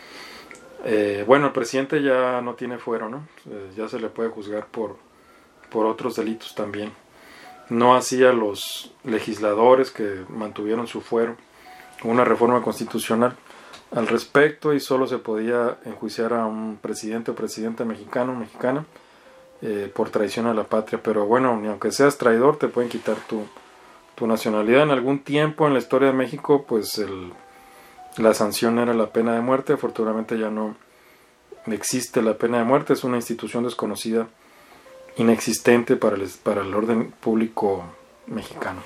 Eh, bueno, el presidente ya no tiene fuero, ¿no? Eh, ya se le puede juzgar por, por otros delitos también. No así a los legisladores que mantuvieron su fuero. Una reforma constitucional al respecto, y solo se podía enjuiciar a un presidente o presidenta mexicano o mexicana eh, por traición a la patria. Pero bueno, ni aunque seas traidor, te pueden quitar tu, tu nacionalidad. En algún tiempo en la historia de México, pues el, la sanción era la pena de muerte. Afortunadamente ya no existe la pena de muerte. Es una institución desconocida, inexistente para el, para el orden público mexicano.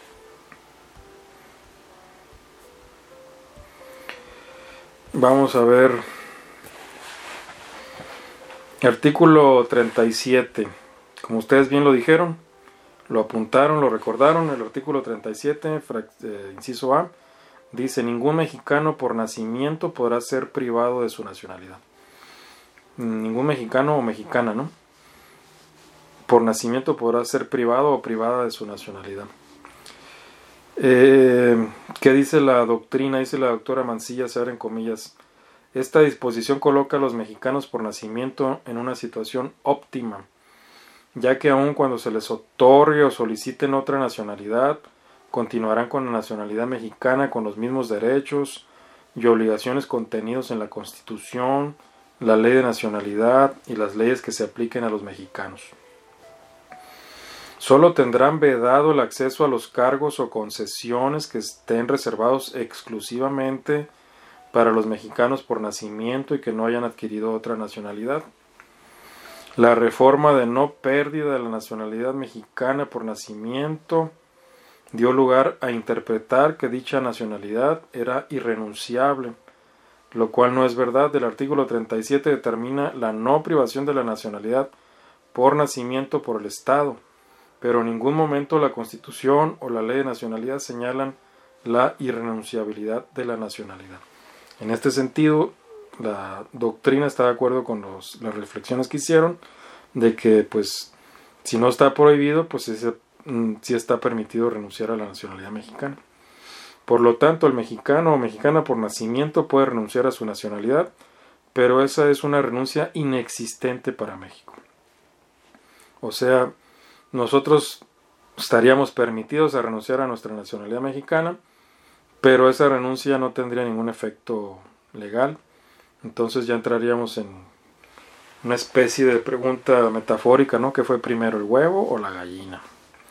Vamos a ver artículo treinta y siete. Como ustedes bien lo dijeron, lo apuntaron, lo recordaron, el artículo treinta y siete, eh, inciso A, dice: ningún mexicano por nacimiento podrá ser privado de su nacionalidad. Ningún mexicano o mexicana, ¿no? Por nacimiento podrá ser privado o privada de su nacionalidad. Eh, ¿Qué dice la doctrina? Dice la doctora Mancilla, se abren comillas: esta disposición coloca a los mexicanos por nacimiento en una situación óptima, ya que aun cuando se les otorgue o soliciten otra nacionalidad, continuarán con la nacionalidad mexicana con los mismos derechos, y obligaciones contenidos en la Constitución, la Ley de Nacionalidad y las leyes que se apliquen a los mexicanos. Solo tendrán vedado el acceso a los cargos o concesiones que estén reservados exclusivamente para los mexicanos por nacimiento y que no hayan adquirido otra nacionalidad. La reforma de no pérdida de la nacionalidad mexicana por nacimiento dio lugar a interpretar que dicha nacionalidad era irrenunciable, lo cual no es verdad. El artículo treinta y siete determina la no privación de la nacionalidad por nacimiento por el Estado, pero en ningún momento la Constitución o la Ley de Nacionalidad señalan la irrenunciabilidad de la nacionalidad. En este sentido, la doctrina está de acuerdo con los, las reflexiones que hicieron, de que pues si no está prohibido, pues sí, sí está permitido renunciar a la nacionalidad mexicana. Por lo tanto, el mexicano o mexicana por nacimiento puede renunciar a su nacionalidad, pero esa es una renuncia inexistente para México. O sea, nosotros estaríamos permitidos a renunciar a nuestra nacionalidad mexicana, pero esa renuncia no tendría ningún efecto legal. Entonces ya entraríamos en una especie de pregunta metafórica, ¿no? ¿Qué fue primero, el huevo o la gallina?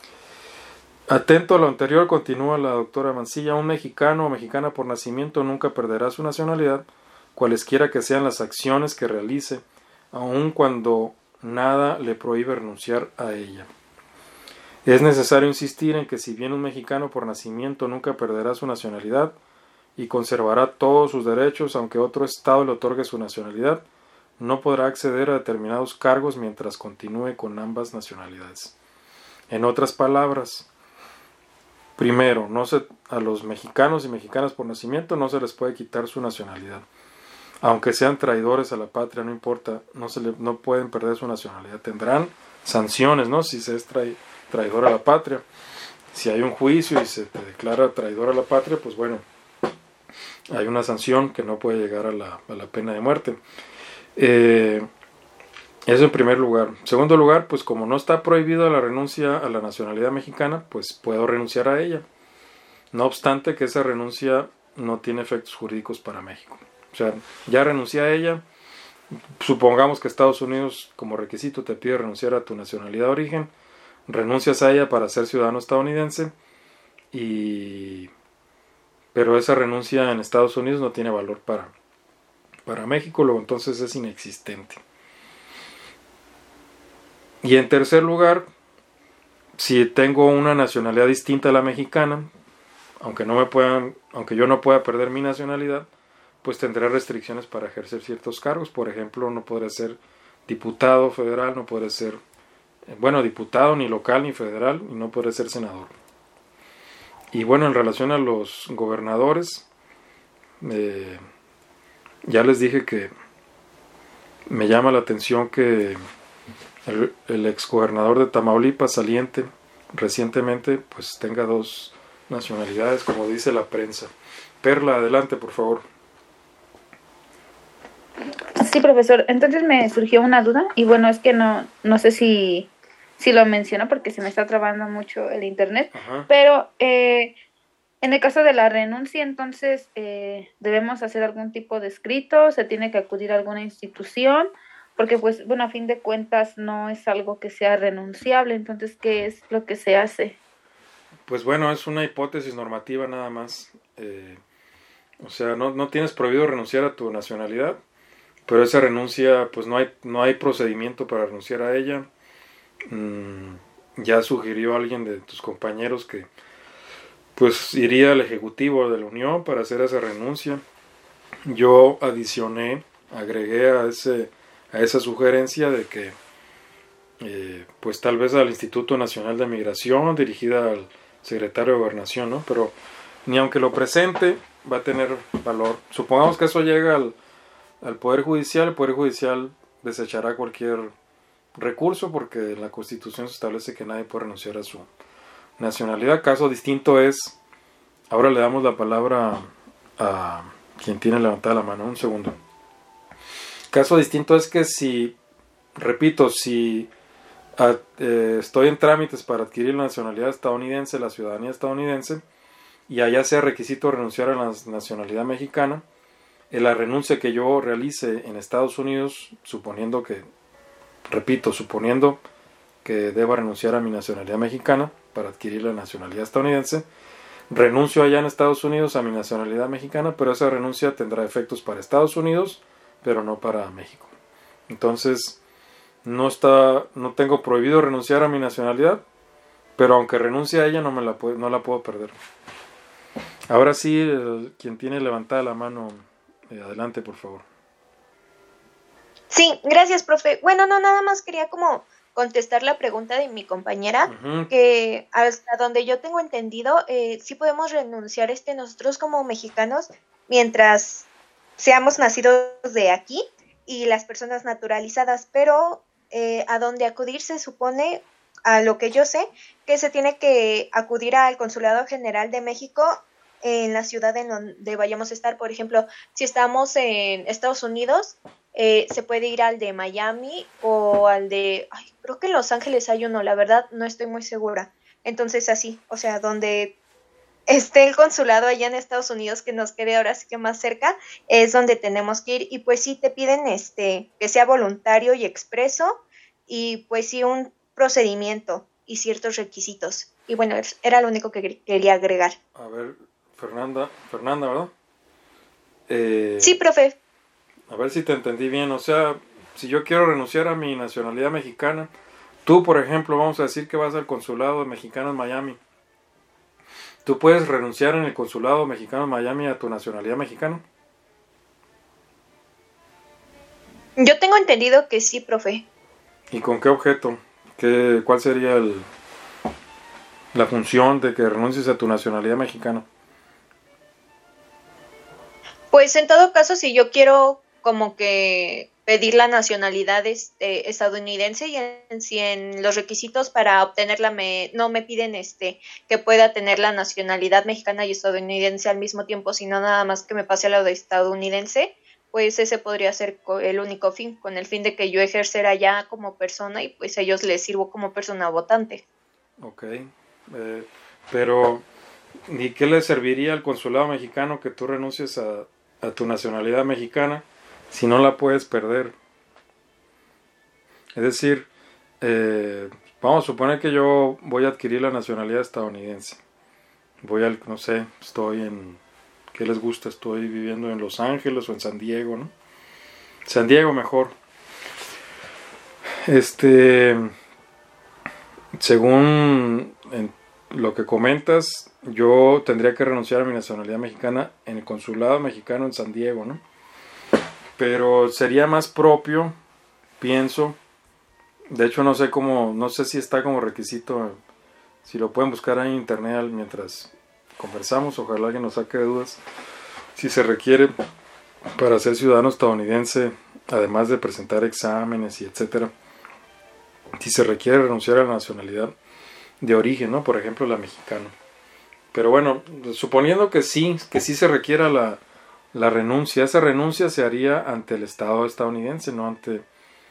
Atento a lo anterior, continúa la doctora Mancilla, un mexicano o mexicana por nacimiento nunca perderá su nacionalidad, cualesquiera que sean las acciones que realice, aun cuando nada le prohíbe renunciar a ella. Es necesario insistir en que si bien un mexicano por nacimiento nunca perderá su nacionalidad y conservará todos sus derechos, aunque otro estado le otorgue su nacionalidad, no podrá acceder a determinados cargos mientras continúe con ambas nacionalidades. En otras palabras, primero, no se, a los mexicanos y mexicanas por nacimiento no se les puede quitar su nacionalidad. Aunque sean traidores a la patria, no importa, no, se le, no pueden perder su nacionalidad. Tendrán sanciones, ¿no? Si se es trai, traidor a la patria. Si hay un juicio y se te declara traidor a la patria, pues bueno, hay una sanción que no puede llegar a la, a la pena de muerte. Eh, eso en primer lugar. En segundo lugar, pues como no está prohibida la renuncia a la nacionalidad mexicana, pues puedo renunciar a ella. No obstante que esa renuncia no tiene efectos jurídicos para México. O sea, ya renuncié a ella. Supongamos que Estados Unidos como requisito te pide renunciar a tu nacionalidad de origen. Renuncias a ella para ser ciudadano estadounidense. Y... pero esa renuncia en Estados Unidos no tiene valor para, para México, luego entonces es inexistente. Y en tercer lugar, si tengo una nacionalidad distinta a la mexicana, aunque no me puedan, aunque yo no pueda perder mi nacionalidad, pues tendré restricciones para ejercer ciertos cargos. Por ejemplo, no podré ser diputado federal, no podré ser, bueno, diputado ni local ni federal, y no podré ser senador. Y bueno, en relación a los gobernadores, eh, ya les dije que me llama la atención que el, el exgobernador de Tamaulipas saliente recientemente pues tenga dos nacionalidades, como dice la prensa. Perla, adelante, por favor. Sí, profesor. Entonces me surgió una duda y bueno, es que no, no sé si... si lo menciono porque se me está trabando mucho el internet. Ajá. Pero eh, en el caso de la renuncia, entonces eh, debemos hacer algún tipo de escrito, se tiene que acudir a alguna institución, porque pues bueno, a fin de cuentas no es algo que sea renunciable. Entonces, ¿qué es lo que se hace? Pues bueno, es una hipótesis normativa nada más. Eh, o sea, no, no tienes prohibido renunciar a tu nacionalidad, pero esa renuncia, pues no hay, no hay procedimiento para renunciar a ella. Ya sugirió alguien de tus compañeros que pues iría al ejecutivo de la Unión para hacer esa renuncia. Yo adicioné, agregué a ese a esa sugerencia de que eh, pues tal vez al Instituto Nacional de Migración, dirigida al secretario de Gobernación, ¿no? Pero ni aunque lo presente va a tener valor. Supongamos que eso llega al, al Poder Judicial, el Poder Judicial desechará cualquier recurso porque en la Constitución se establece que nadie puede renunciar a su nacionalidad. Caso distinto es, ahora le damos la palabra a quien tiene levantada la mano, un segundo. Caso distinto es que si, repito, si uh, eh, estoy en trámites para adquirir la nacionalidad estadounidense, la ciudadanía estadounidense, y allá sea requisito renunciar a la nacionalidad mexicana, en la renuncia que yo realice en Estados Unidos, suponiendo que, repito, suponiendo que deba renunciar a mi nacionalidad mexicana para adquirir la nacionalidad estadounidense, renuncio allá en Estados Unidos a mi nacionalidad mexicana, pero esa renuncia tendrá efectos para Estados Unidos, pero no para México. Entonces, no está, no tengo prohibido renunciar a mi nacionalidad, pero aunque renuncie a ella no me la puedo, no la puedo perder. Ahora sí, el, quien tiene levantada la mano, eh, adelante, por favor. Sí, gracias, profe. Bueno, no, nada más quería como contestar la pregunta de mi compañera, Uh-huh. que hasta donde yo tengo entendido, eh, sí podemos renunciar este nosotros como mexicanos mientras seamos nacidos de aquí y las personas naturalizadas, pero eh, a donde acudir se supone, a lo que yo sé, que se tiene que acudir al Consulado General de México en la ciudad en donde vayamos a estar. Por ejemplo, si estamos en Estados Unidos, eh, se puede ir al de Miami o al de, ay, creo que en Los Ángeles hay uno, la verdad no estoy muy segura. Entonces así, o sea, donde esté el consulado allá en Estados Unidos que nos quede ahora sí que más cerca, es donde tenemos que ir. Y pues sí te piden este que sea voluntario y expreso, y pues sí un procedimiento y ciertos requisitos. Y bueno, era lo único que quería agregar. A ver, Fernanda, Fernanda, ¿verdad? Eh, Sí, profe. A ver si te entendí bien. O sea, si yo quiero renunciar a mi nacionalidad mexicana, tú, por ejemplo, vamos a decir que vas al consulado mexicano en Miami. ¿Tú puedes renunciar en el consulado mexicano en Miami a tu nacionalidad mexicana? Yo tengo entendido que sí, profe. ¿Y con qué objeto? ¿Qué, ¿Cuál sería el, la función de que renuncies a tu nacionalidad mexicana? Pues en todo caso, si yo quiero como que pedir la nacionalidad este, estadounidense, y en, si en los requisitos para obtenerla me, no me piden este que pueda tener la nacionalidad mexicana y estadounidense al mismo tiempo, sino nada más que me pase a lo de estadounidense, pues ese podría ser el único fin, con el fin de que yo ejercer allá como persona y pues a ellos les sirvo como persona votante. Ok, eh, pero ¿y qué le serviría al consulado mexicano que tú renuncies a, a tu nacionalidad mexicana si no la puedes perder? Es decir, eh, vamos a suponer que yo voy a adquirir la nacionalidad estadounidense. Voy al, no sé, estoy en, ¿qué les gusta? Estoy viviendo en Los Ángeles o en San Diego, ¿no? San Diego mejor. Este, según en lo que comentas, yo tendría que renunciar a mi nacionalidad mexicana en el consulado mexicano en San Diego, ¿no? Pero sería más propio, pienso. De hecho, no sé cómo, no sé si está como requisito, si lo pueden buscar ahí en internet mientras conversamos, ojalá alguien nos saque de dudas. Si se requiere para ser ciudadano estadounidense, además de presentar exámenes y etcétera, si se requiere renunciar a la nacionalidad de origen, ¿no? Por ejemplo, la mexicana. Pero bueno, suponiendo que sí, que sí se requiera la La renuncia, esa renuncia se haría ante el Estado estadounidense, no ante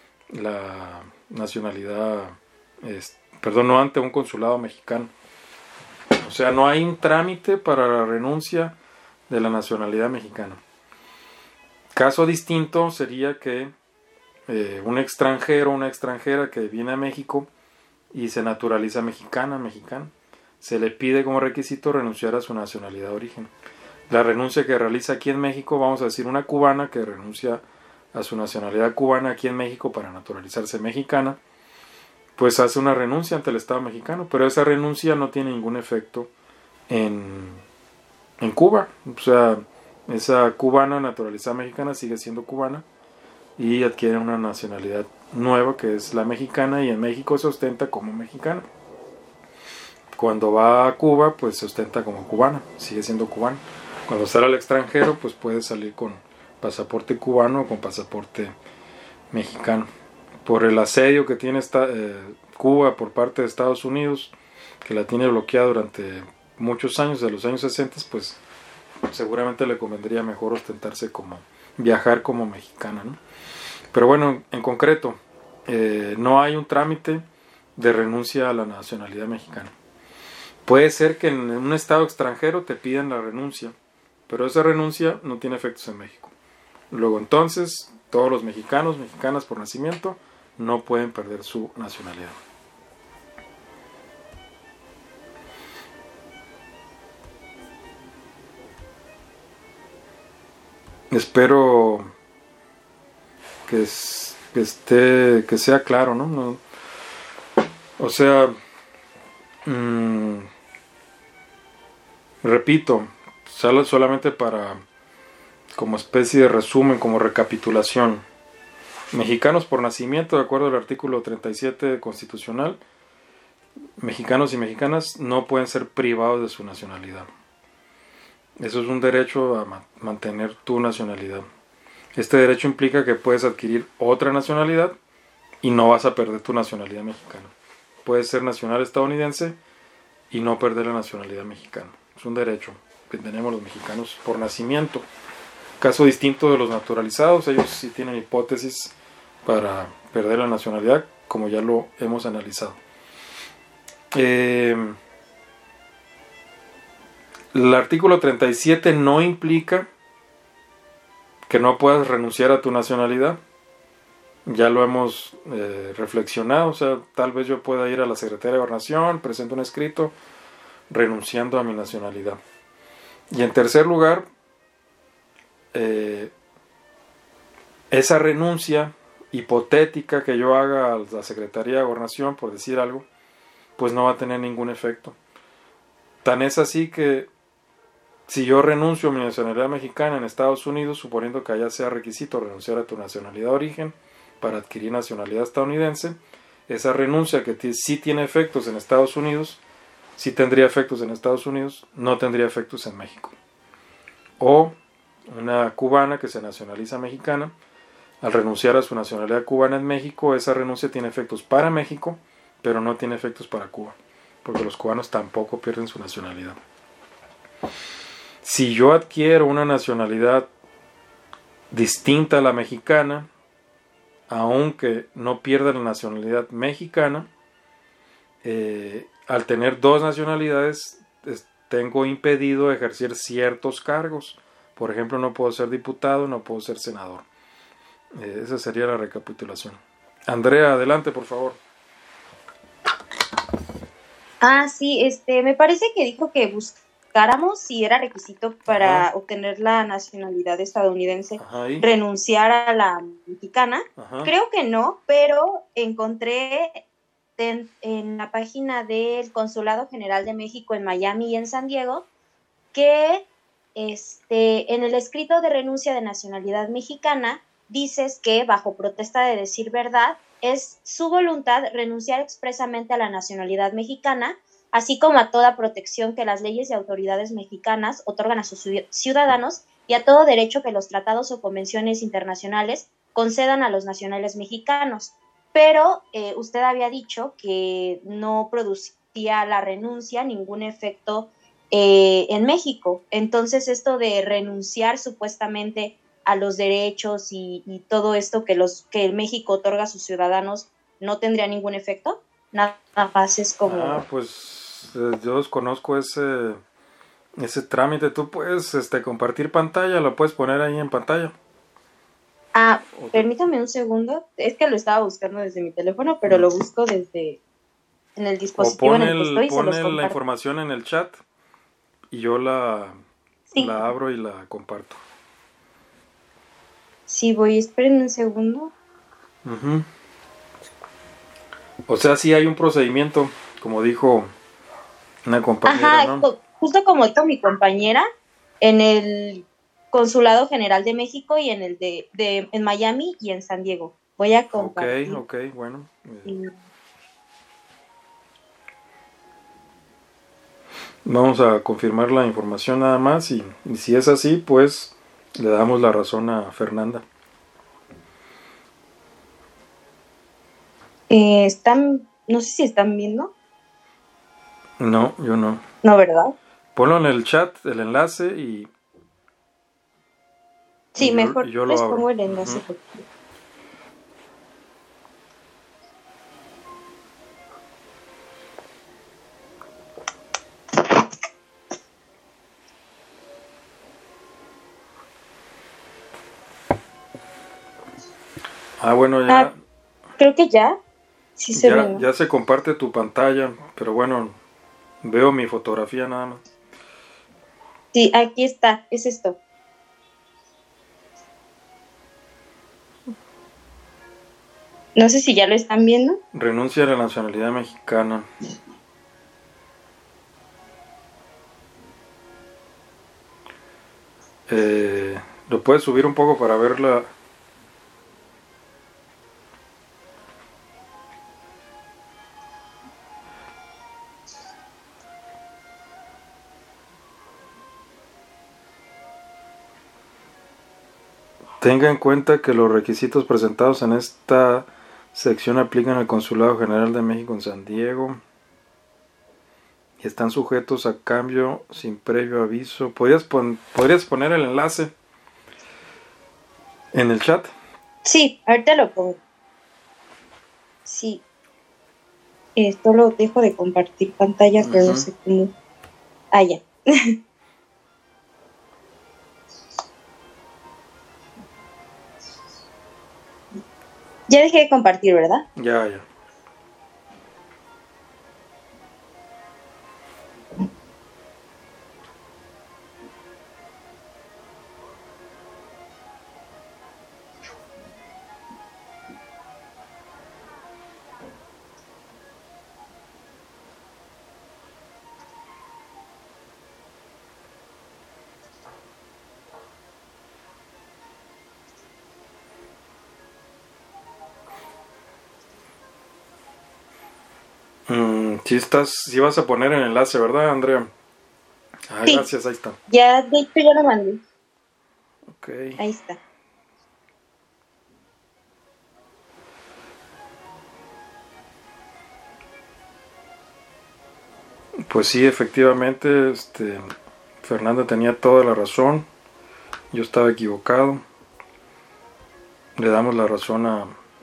la nacionalidad, es, perdón, no ante un consulado mexicano. O sea, no hay un trámite para la renuncia de la nacionalidad mexicana. Caso distinto sería que eh, un extranjero, una extranjera que viene a México y se naturaliza mexicana, mexicano, se le pide como requisito renunciar a su nacionalidad de origen. La renuncia que realiza aquí en México, vamos a decir una cubana que renuncia a su nacionalidad cubana aquí en México para naturalizarse mexicana, pues hace una renuncia ante el Estado mexicano, pero esa renuncia no tiene ningún efecto en, en Cuba. O sea, esa cubana naturalizada mexicana sigue siendo cubana y adquiere una nacionalidad nueva que es la mexicana, y en México se ostenta como mexicana. Cuando va a Cuba, pues se ostenta como cubana, sigue siendo cubana. Cuando sale al extranjero, pues puede salir con pasaporte cubano o con pasaporte mexicano. Por el asedio que tiene esta, eh, Cuba por parte de Estados Unidos, que la tiene bloqueada durante muchos años, de los años sesenta, pues seguramente le convendría mejor ostentarse como, viajar como mexicana, ¿no? Pero bueno, en concreto, eh, no hay un trámite de renuncia a la nacionalidad mexicana. Puede ser que en un estado extranjero te pidan la renuncia, pero esa renuncia no tiene efectos en México. Luego entonces, todos los mexicanos, mexicanas por nacimiento, no pueden perder su nacionalidad. Espero que, es, que esté, que sea claro, ¿no? no o sea, mmm, repito, solo, solamente para, como especie de resumen, como recapitulación. Mexicanos por nacimiento, de acuerdo al artículo treinta y siete constitucional, mexicanos y mexicanas no pueden ser privados de su nacionalidad. Eso es un derecho a ma- mantener tu nacionalidad. Este derecho implica que puedes adquirir otra nacionalidad y no vas a perder tu nacionalidad mexicana. Puedes ser nacional estadounidense y no perder la nacionalidad mexicana. Es un derecho que tenemos los mexicanos por nacimiento. Caso distinto de los naturalizados, ellos sí tienen hipótesis para perder la nacionalidad, como ya lo hemos analizado. Eh, el artículo treinta y siete no implica que no puedas renunciar a tu nacionalidad. Ya lo hemos eh, reflexionado, o sea, tal vez yo pueda ir a la Secretaría de Gobernación, presento un escrito renunciando a mi nacionalidad. Y en tercer lugar, eh, esa renuncia hipotética que yo haga a la Secretaría de Gobernación, por decir algo, pues no va a tener ningún efecto. Tan es así que si yo renuncio a mi nacionalidad mexicana en Estados Unidos, suponiendo que allá sea requisito renunciar a tu nacionalidad de origen para adquirir nacionalidad estadounidense, esa renuncia que t- sí tiene efectos en Estados Unidos, sí tendría efectos en Estados Unidos, no tendría efectos en México. O una cubana que se nacionaliza mexicana, al renunciar a su nacionalidad cubana en México, esa renuncia tiene efectos para México, pero no tiene efectos para Cuba, porque los cubanos tampoco pierden su nacionalidad. Si yo adquiero una nacionalidad distinta a la mexicana, aunque no pierda la nacionalidad mexicana, eh, al tener dos nacionalidades es, tengo impedido ejercer ciertos cargos. Por ejemplo, no puedo ser diputado, no puedo ser senador. Eh, esa sería la recapitulación. Andrea, adelante, por favor. Ah, sí, este, me parece que dijo que buscáramos si era requisito para Ajá. obtener la nacionalidad estadounidense, Ajá, ¿y? renunciar a la mexicana. Ajá. Creo que no, pero encontré en, en la página del Consulado General de México en Miami y en San Diego que este, en el escrito de renuncia de nacionalidad mexicana dices que, bajo protesta de decir verdad, es su voluntad renunciar expresamente a la nacionalidad mexicana, así como a toda protección que las leyes y autoridades mexicanas otorgan a sus ciudadanos y a todo derecho que los tratados o convenciones internacionales concedan a los nacionales mexicanos. Pero eh, usted había dicho que no producía la renuncia ningún efecto eh, en México. Entonces, esto de renunciar supuestamente a los derechos y, y todo esto que los que México otorga a sus ciudadanos no tendría ningún efecto. Nada más es como... Ah, pues eh, yo desconozco ese, ese trámite. Tú puedes este, compartir pantalla, lo puedes poner ahí en pantalla. Ah, O te- permítame un segundo. Es que lo estaba buscando desde mi teléfono, pero Mm. lo busco desde en el O dispositivo pon, en el que el, estoy y se pon los el- la comparto. información en el chat y yo la, Sí, la abro y la comparto. sí, voy, esperen un segundo. Ujú. O sea, sí hay un procedimiento, como dijo una compañera, Ajá, ¿no? co- justo como dijo mi compañera, en el Consulado General de México y en el de, de en Miami y en San Diego. Voy a Ok, compartir. ok, bueno. eh, y- Vamos a confirmar la información nada más y, y si es así, pues le damos la razón a Fernanda. eh, están, no sé si están viendo. No, yo no. No, ¿verdad? Ponlo en el chat, el enlace y, Sí, y yo, mejor y yo lo les abro. pongo el enlace. Ujú. Ah, bueno, ya, Ah, creo que ya. Sí se ve, ya, ¿no? ya se comparte tu pantalla, pero bueno, veo mi fotografía nada más. Sí, aquí está, es esto. No sé si ya lo están viendo. Renuncia a la nacionalidad mexicana. Eh, ¿lo puedes subir un poco para verla? Tenga en cuenta que los requisitos presentados en esta sección aplican al Consulado General de México en San Diego y están sujetos a cambio sin previo aviso. ¿Podrías, pon- ¿podrías poner el enlace en el chat? Sí, ahorita lo pongo. Sí. Esto lo dejo de compartir pantalla, pero no Ujú. sé cómo. Ah, ya. Ya dejé de compartir, ¿verdad? Ya, ya. Mm, si estás, si vas a poner el enlace, ¿verdad, Andrea? Ah, Sí. gracias, ahí está. Ya, de hecho, ya lo mandé. Ok. Ahí está. Pues sí, efectivamente, este, Fernanda tenía toda la razón. Yo estaba equivocado. Le damos la razón a,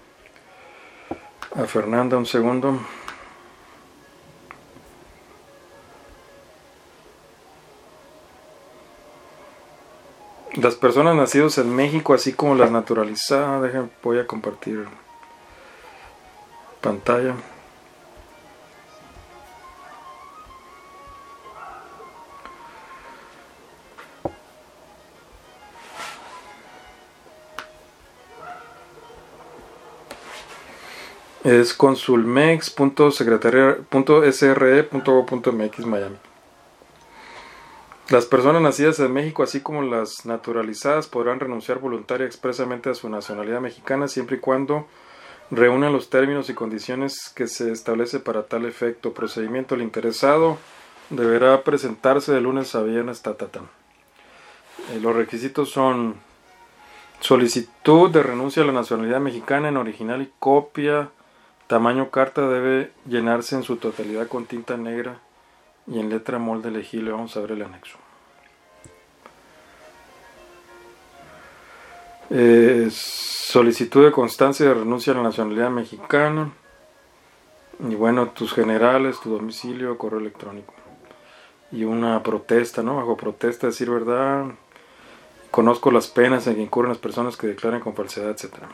a Fernanda un segundo. Las personas nacidas en México, así como las naturalizadas, dejen, voy a compartir pantalla. Es consulmex punto secretaría punto s r e punto gov punto m x Miami. Las personas nacidas en México, así como las naturalizadas, podrán renunciar voluntaria y expresamente a su nacionalidad mexicana siempre y cuando reúnan los términos y condiciones que se establece para tal efecto. Procedimiento: el interesado deberá presentarse de lunes a viernes. Ta, ta, ta. Eh, los requisitos son solicitud de renuncia a la nacionalidad mexicana en original y copia. Tamaño carta debe llenarse en su totalidad con tinta negra y en letra molde legible. Vamos a ver el anexo. Eh, solicitud de constancia de renuncia a la nacionalidad mexicana. Y bueno, tus generales, tu domicilio, correo electrónico. Y una protesta, ¿no? Bajo protesta, decir verdad. Conozco las penas en que incurren las personas que declaran con falsedad, etcétera.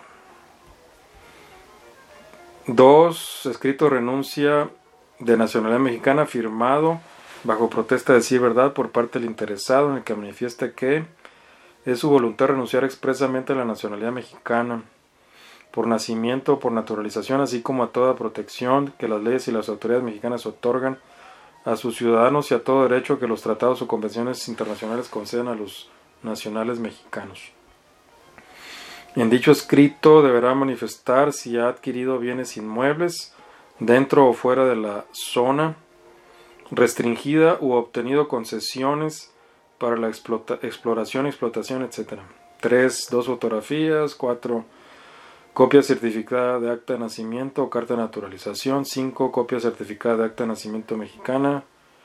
Dos, escrito de renuncia de nacionalidad mexicana firmado bajo protesta de decir verdad por parte del interesado, en el que manifiesta que es su voluntad renunciar expresamente a la nacionalidad mexicana por nacimiento o por naturalización, así como a toda protección que las leyes y las autoridades mexicanas otorgan a sus ciudadanos y a todo derecho que los tratados o convenciones internacionales conceden a los nacionales mexicanos. En dicho escrito deberá manifestar si ha adquirido bienes inmuebles dentro o fuera de la zona restringida u obtenido concesiones para la explota- exploración, explotación, etcétera. tres. Dos fotografías. cuatro. Copia certificada de acta de nacimiento o carta de naturalización. cinco. Copia certificada de acta de nacimiento mexicana.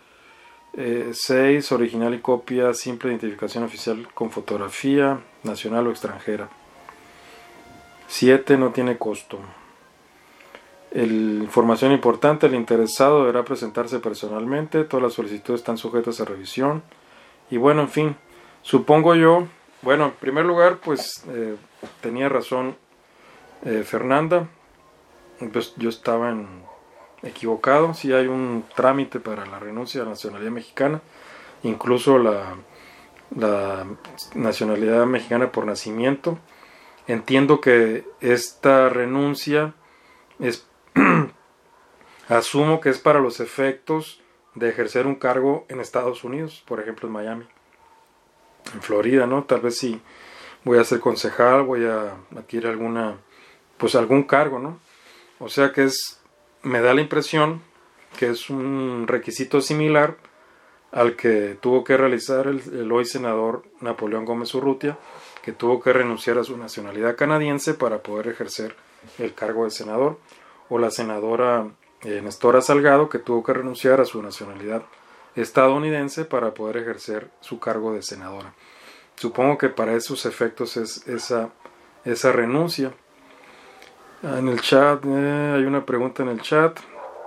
seis. Original y copia simple de identificación oficial con fotografía nacional o extranjera. siete. No tiene costo. El, información importante: el interesado deberá presentarse personalmente. Todas las solicitudes están sujetas a revisión. Y bueno, en fin, supongo yo, bueno, en primer lugar, pues eh, tenía razón eh, Fernanda, pues yo estaba en, equivocado. Sí hay un trámite para la renuncia a la nacionalidad mexicana, incluso la, la nacionalidad mexicana por nacimiento. Entiendo que esta renuncia es asumo que es para los efectos de ejercer un cargo en Estados Unidos, por ejemplo en Miami, en Florida, ¿no? Tal vez si voy a ser concejal, voy a adquirir alguna, pues algún cargo, ¿no? O sea que es, me da la impresión que es un requisito similar al que tuvo que realizar el, el hoy senador Napoleón Gómez Urrutia, que tuvo que renunciar a su nacionalidad canadiense para poder ejercer el cargo de senador, o la senadora eh, Nestora Salgado, que tuvo que renunciar a su nacionalidad estadounidense para poder ejercer su cargo de senadora. Supongo que para esos efectos es esa, esa renuncia. En el chat, eh, hay una pregunta en el chat.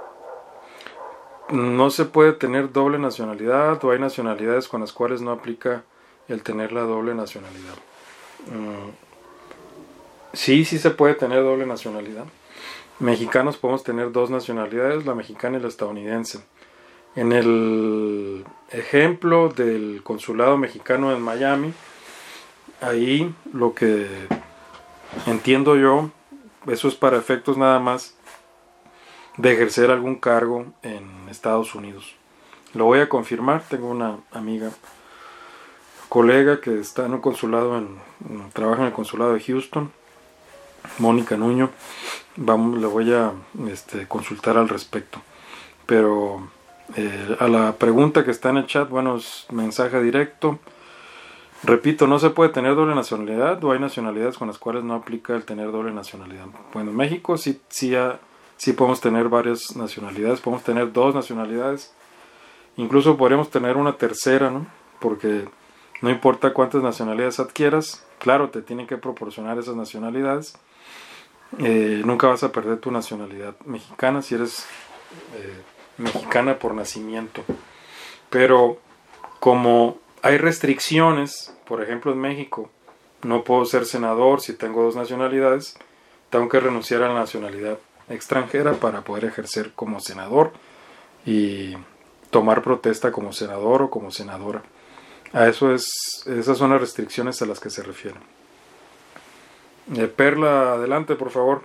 ¿No se puede tener doble nacionalidad o hay nacionalidades con las cuales no aplica el tener la doble nacionalidad? Mm, sí, sí se puede tener doble nacionalidad. Mexicanos podemos tener dos nacionalidades, la mexicana y la estadounidense. En el ejemplo del consulado mexicano en Miami, ahí lo que entiendo yo, eso es para efectos nada más de ejercer algún cargo en Estados Unidos. Lo voy a confirmar, tengo una amiga, colega que está en un consulado, en, trabaja en el consulado de Houston, Mónica Nuño. Vamos, le voy a este, consultar al respecto. Pero eh, a la pregunta que está en el chat, bueno, es mensaje directo. Repito, no se puede tener doble nacionalidad o hay nacionalidades con las cuales no aplica el tener doble nacionalidad. Bueno, en México sí, sí, ha, sí podemos tener varias nacionalidades, podemos tener dos nacionalidades, incluso podríamos tener una tercera, ¿no? Porque no importa cuántas nacionalidades adquieras, claro, te tienen que proporcionar esas nacionalidades. Eh, nunca vas a perder tu nacionalidad mexicana si eres eh, mexicana por nacimiento, pero como hay restricciones, por ejemplo en México no puedo ser senador si tengo dos nacionalidades, tengo que renunciar a la nacionalidad extranjera para poder ejercer como senador y tomar protesta como senador o como senadora. A eso es, esas son las restricciones a las que se refieren. Eh, Perla, adelante, por favor.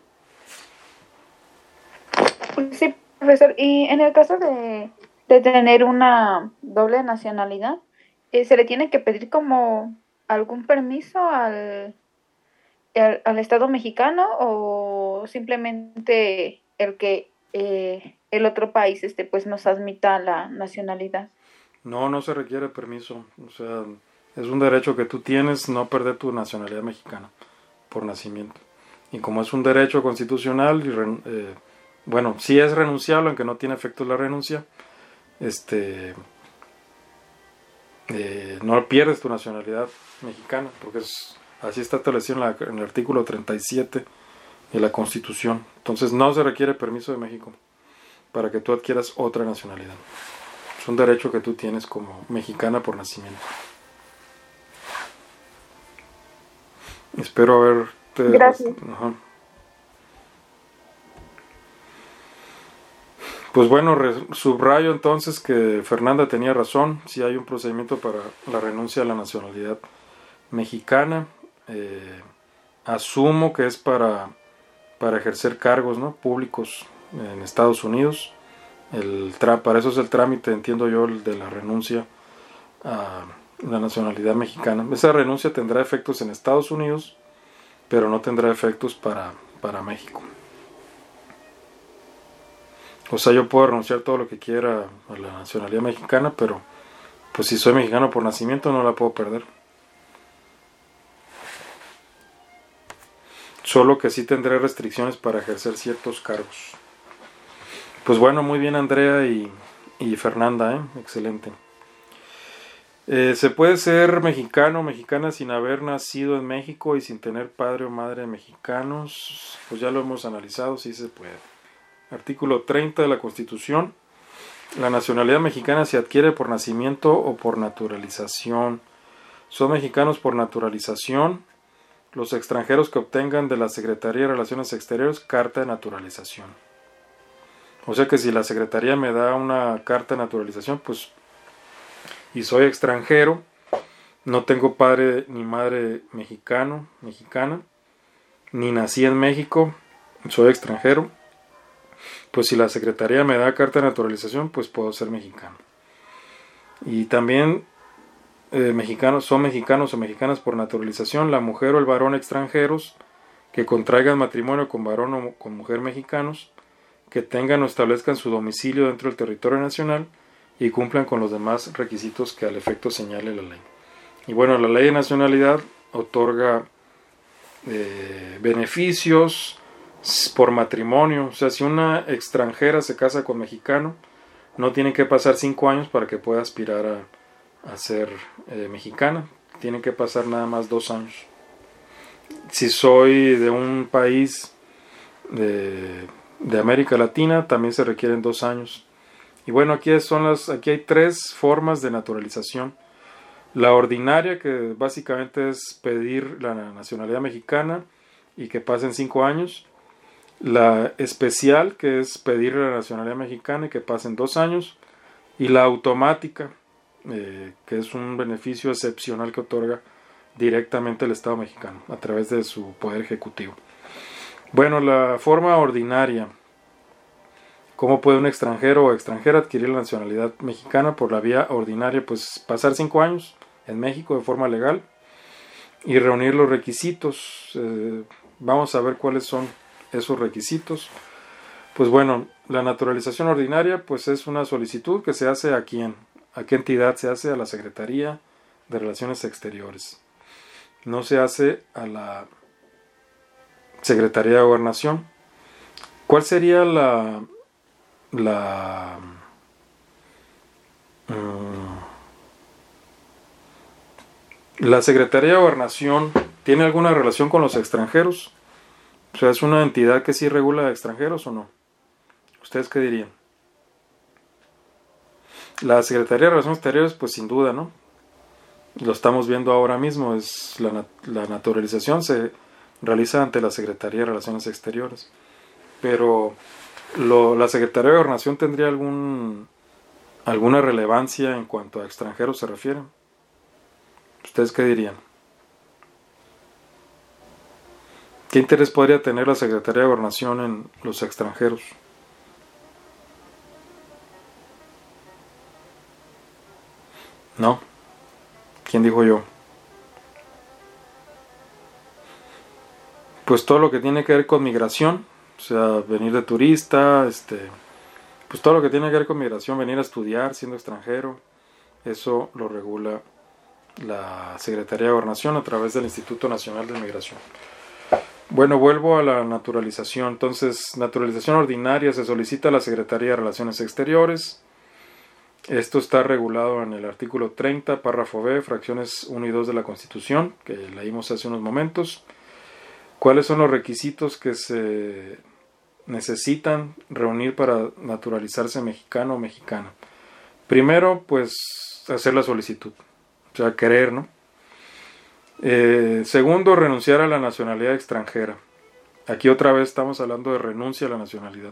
Sí, profesor. Y en el caso de, de tener una doble nacionalidad, eh, ¿se le tiene que pedir como algún permiso al, al, al Estado mexicano o simplemente el que eh, el otro país este pues nos admita la nacionalidad? No, no se requiere permiso. O sea, es un derecho que tú tienes no perder tu nacionalidad mexicana por nacimiento. Y como es un derecho constitucional, y eh, bueno, sí es renunciable, aunque no tiene efecto la renuncia, este, eh, no pierdes tu nacionalidad mexicana, porque es, así está establecido en, la, en el artículo treinta y siete de la Constitución. Entonces no se requiere permiso de México para que tú adquieras otra nacionalidad. Es un derecho que tú tienes como mexicana por nacimiento. Espero haberte... Gracias. Ajá. Pues bueno, subrayo entonces que Fernanda tenía razón. Si hay un procedimiento para la renuncia a la nacionalidad mexicana, eh, asumo que es para, para ejercer cargos, ¿no?, públicos en Estados Unidos. El tra- para eso es el trámite, entiendo yo, el de la renuncia a la nacionalidad mexicana. Esa renuncia tendrá efectos en Estados Unidos, pero no tendrá efectos para, para México. O sea, yo puedo renunciar todo lo que quiera a la nacionalidad mexicana, pero pues si soy mexicano por nacimiento no la puedo perder. Solo que sí tendré restricciones para ejercer ciertos cargos. Pues bueno, muy bien Andrea y, y Fernanda, ¿eh? Excelente. Eh, ¿Se puede ser mexicano o mexicana sin haber nacido en México y sin tener padre o madre mexicanos? Pues ya lo hemos analizado, sí se puede. Artículo treinta de la Constitución. La nacionalidad mexicana se adquiere por nacimiento o por naturalización. Son mexicanos por naturalización los extranjeros que obtengan de la Secretaría de Relaciones Exteriores carta de naturalización. O sea que si la Secretaría me da una carta de naturalización, pues, y soy extranjero, no tengo padre ni madre mexicano, mexicana, ni nací en México, soy extranjero, pues si la Secretaría me da carta de naturalización, pues puedo ser mexicano. Y también eh, mexicanos, son mexicanos o mexicanas por naturalización, la mujer o el varón extranjeros que contraigan matrimonio con varón o con mujer mexicanos, que tengan o establezcan su domicilio dentro del territorio nacional y cumplan con los demás requisitos que al efecto señale la ley. Y bueno, la ley de nacionalidad otorga eh, beneficios por matrimonio. O sea, si una extranjera se casa con mexicano, no tiene que pasar cinco años para que pueda aspirar a, a ser eh, mexicana. Tienen que pasar nada más dos años. Si soy de un país de, de América Latina, también se requieren dos años. Y bueno, aquí son las, aquí hay tres formas de naturalización. La ordinaria, que básicamente es pedir la nacionalidad mexicana y que pasen cinco años. La especial, que es pedir la nacionalidad mexicana y que pasen dos años. Y la automática, eh, que es un beneficio excepcional que otorga directamente el Estado mexicano a través de su poder ejecutivo. Bueno, la forma ordinaria. ¿Cómo puede un extranjero o extranjera adquirir la nacionalidad mexicana? Por la vía ordinaria, pues pasar cinco años en México de forma legal y reunir los requisitos. Eh, vamos a ver cuáles son esos requisitos. Pues bueno, la naturalización ordinaria pues es una solicitud que se hace a quién, a qué entidad se hace, a la Secretaría de Relaciones Exteriores. No se hace a la Secretaría de Gobernación. ¿Cuál sería la la um, la Secretaría de Gobernación tiene alguna relación con los extranjeros? O sea, ¿es una entidad que sí regula a extranjeros o no? ¿Ustedes qué dirían? La Secretaría de Relaciones Exteriores, pues sin duda, ¿no? Lo estamos viendo ahora mismo, es la, la naturalización se realiza ante la Secretaría de Relaciones Exteriores. Pero lo, la Secretaría de Gobernación tendría algún alguna relevancia en cuanto a extranjeros se refiere. ¿Ustedes qué dirían? ¿Qué interés podría tener la Secretaría de Gobernación en los extranjeros? ¿No? ¿Quién dijo yo? Pues todo lo que tiene que ver con migración, o sea, venir de turista, este, pues todo lo que tiene que ver con migración, venir a estudiar siendo extranjero, eso lo regula la Secretaría de Gobernación a través del Instituto Nacional de Migración. Bueno, vuelvo a la naturalización. Entonces, naturalización ordinaria se solicita a la Secretaría de Relaciones Exteriores. Esto está regulado en el artículo treinta, párrafo B, fracciones uno y dos de la Constitución, que leímos hace unos momentos. ¿Cuáles son los requisitos que se necesitan reunir para naturalizarse mexicano o mexicana? Primero, pues, hacer la solicitud, o sea, querer, ¿no? Eh, segundo, renunciar a la nacionalidad extranjera. Aquí otra vez estamos hablando de renuncia a la nacionalidad.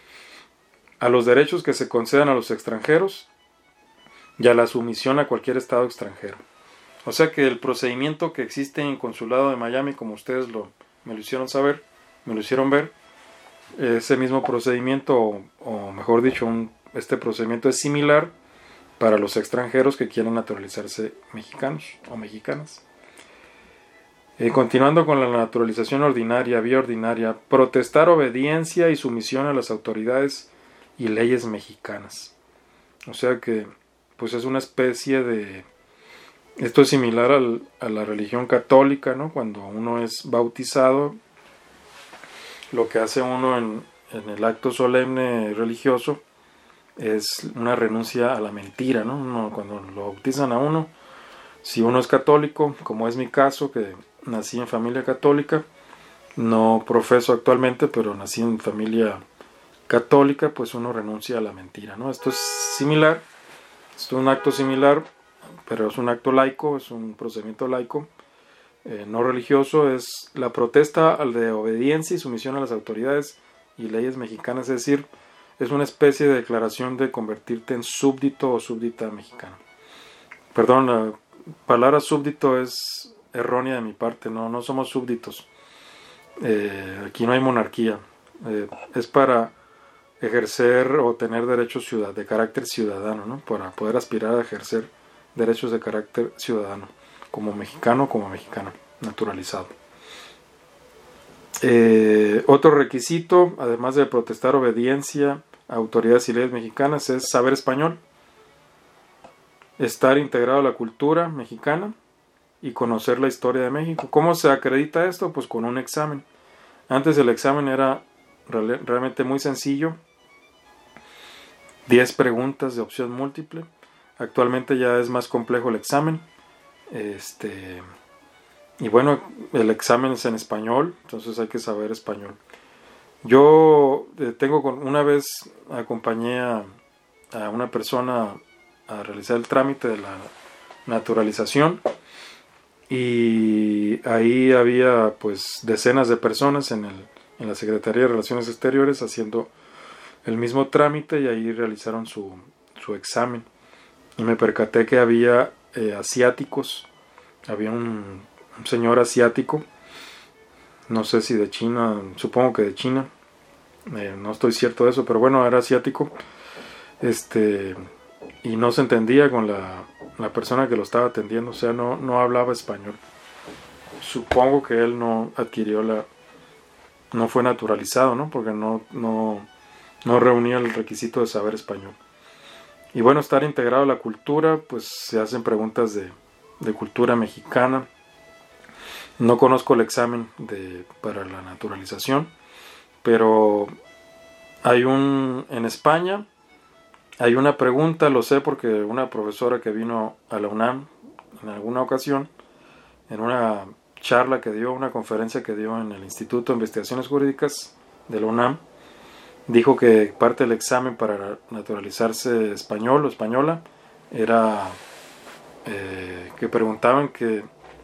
A los derechos que se concedan a los extranjeros y a la sumisión a cualquier estado extranjero. O sea que el procedimiento que existe en el Consulado de Miami, como ustedes lo, me lo hicieron saber, me lo hicieron ver, ese mismo procedimiento, o, o mejor dicho, un, este procedimiento es similar para los extranjeros que quieran naturalizarse mexicanos o mexicanas. Eh, continuando con la naturalización ordinaria, vía ordinaria, protestar obediencia y sumisión a las autoridades y leyes mexicanas. O sea que, pues es una especie de... Esto es similar al, a la religión católica, ¿no? Cuando uno es bautizado, lo que hace uno en, en el acto solemne religioso es una renuncia a la mentira, ¿no? Uno, cuando lo bautizan a uno, si uno es católico, como es mi caso, que nací en familia católica, no profeso actualmente, pero nací en familia católica, pues uno renuncia a la mentira, ¿no? Esto es similar, esto es un acto similar, pero es un acto laico, es un procedimiento laico, eh, no religioso, es la protesta al de obediencia y sumisión a las autoridades y leyes mexicanas, es decir, es una especie de declaración de convertirte en súbdito o súbdita mexicana. Perdón, la palabra súbdito es errónea de mi parte, no, no somos súbditos. Eh, aquí no hay monarquía. Eh, es para ejercer o tener derechos ciudad, de carácter ciudadano, ¿no? Para poder aspirar a ejercer derechos de carácter ciudadano, como mexicano o como mexicana, naturalizado. Eh, otro requisito, además de protestar obediencia a autoridades y leyes mexicanas, es saber español, estar integrado a la cultura mexicana y conocer la historia de México. ¿Cómo se acredita esto? Pues con un examen. Antes el examen era real, realmente muy sencillo, diez preguntas de opción múltiple. Actualmente ya es más complejo el examen. Este, y bueno, el examen es en español, entonces hay que saber español. Yo eh, tengo con, una vez acompañé a, a una persona a realizar el trámite de la naturalización y ahí había pues decenas de personas en, el, en la Secretaría de Relaciones Exteriores haciendo el mismo trámite y ahí realizaron su, su examen y me percaté que había eh, asiáticos, había un, un señor asiático, no sé si de China, supongo que de China, eh, no estoy cierto de eso, pero bueno, era asiático, este... y no se entendía con la, la persona que lo estaba atendiendo, o sea, no, no hablaba español. Supongo que él no adquirió la, no fue naturalizado, ¿no? Porque no, no, no reunía el requisito de saber español. Y bueno, estar integrado a la cultura, pues se hacen preguntas de, de cultura mexicana. No conozco el examen de, para la naturalización, pero hay un, en España, hay una pregunta, lo sé porque una profesora que vino a la UNAM en alguna ocasión, en una charla que dio, una conferencia que dio en el Instituto de Investigaciones Jurídicas de la UNAM, dijo que parte del examen para naturalizarse español o española era eh, que preguntaban que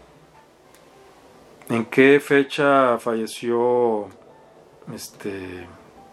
en qué fecha falleció este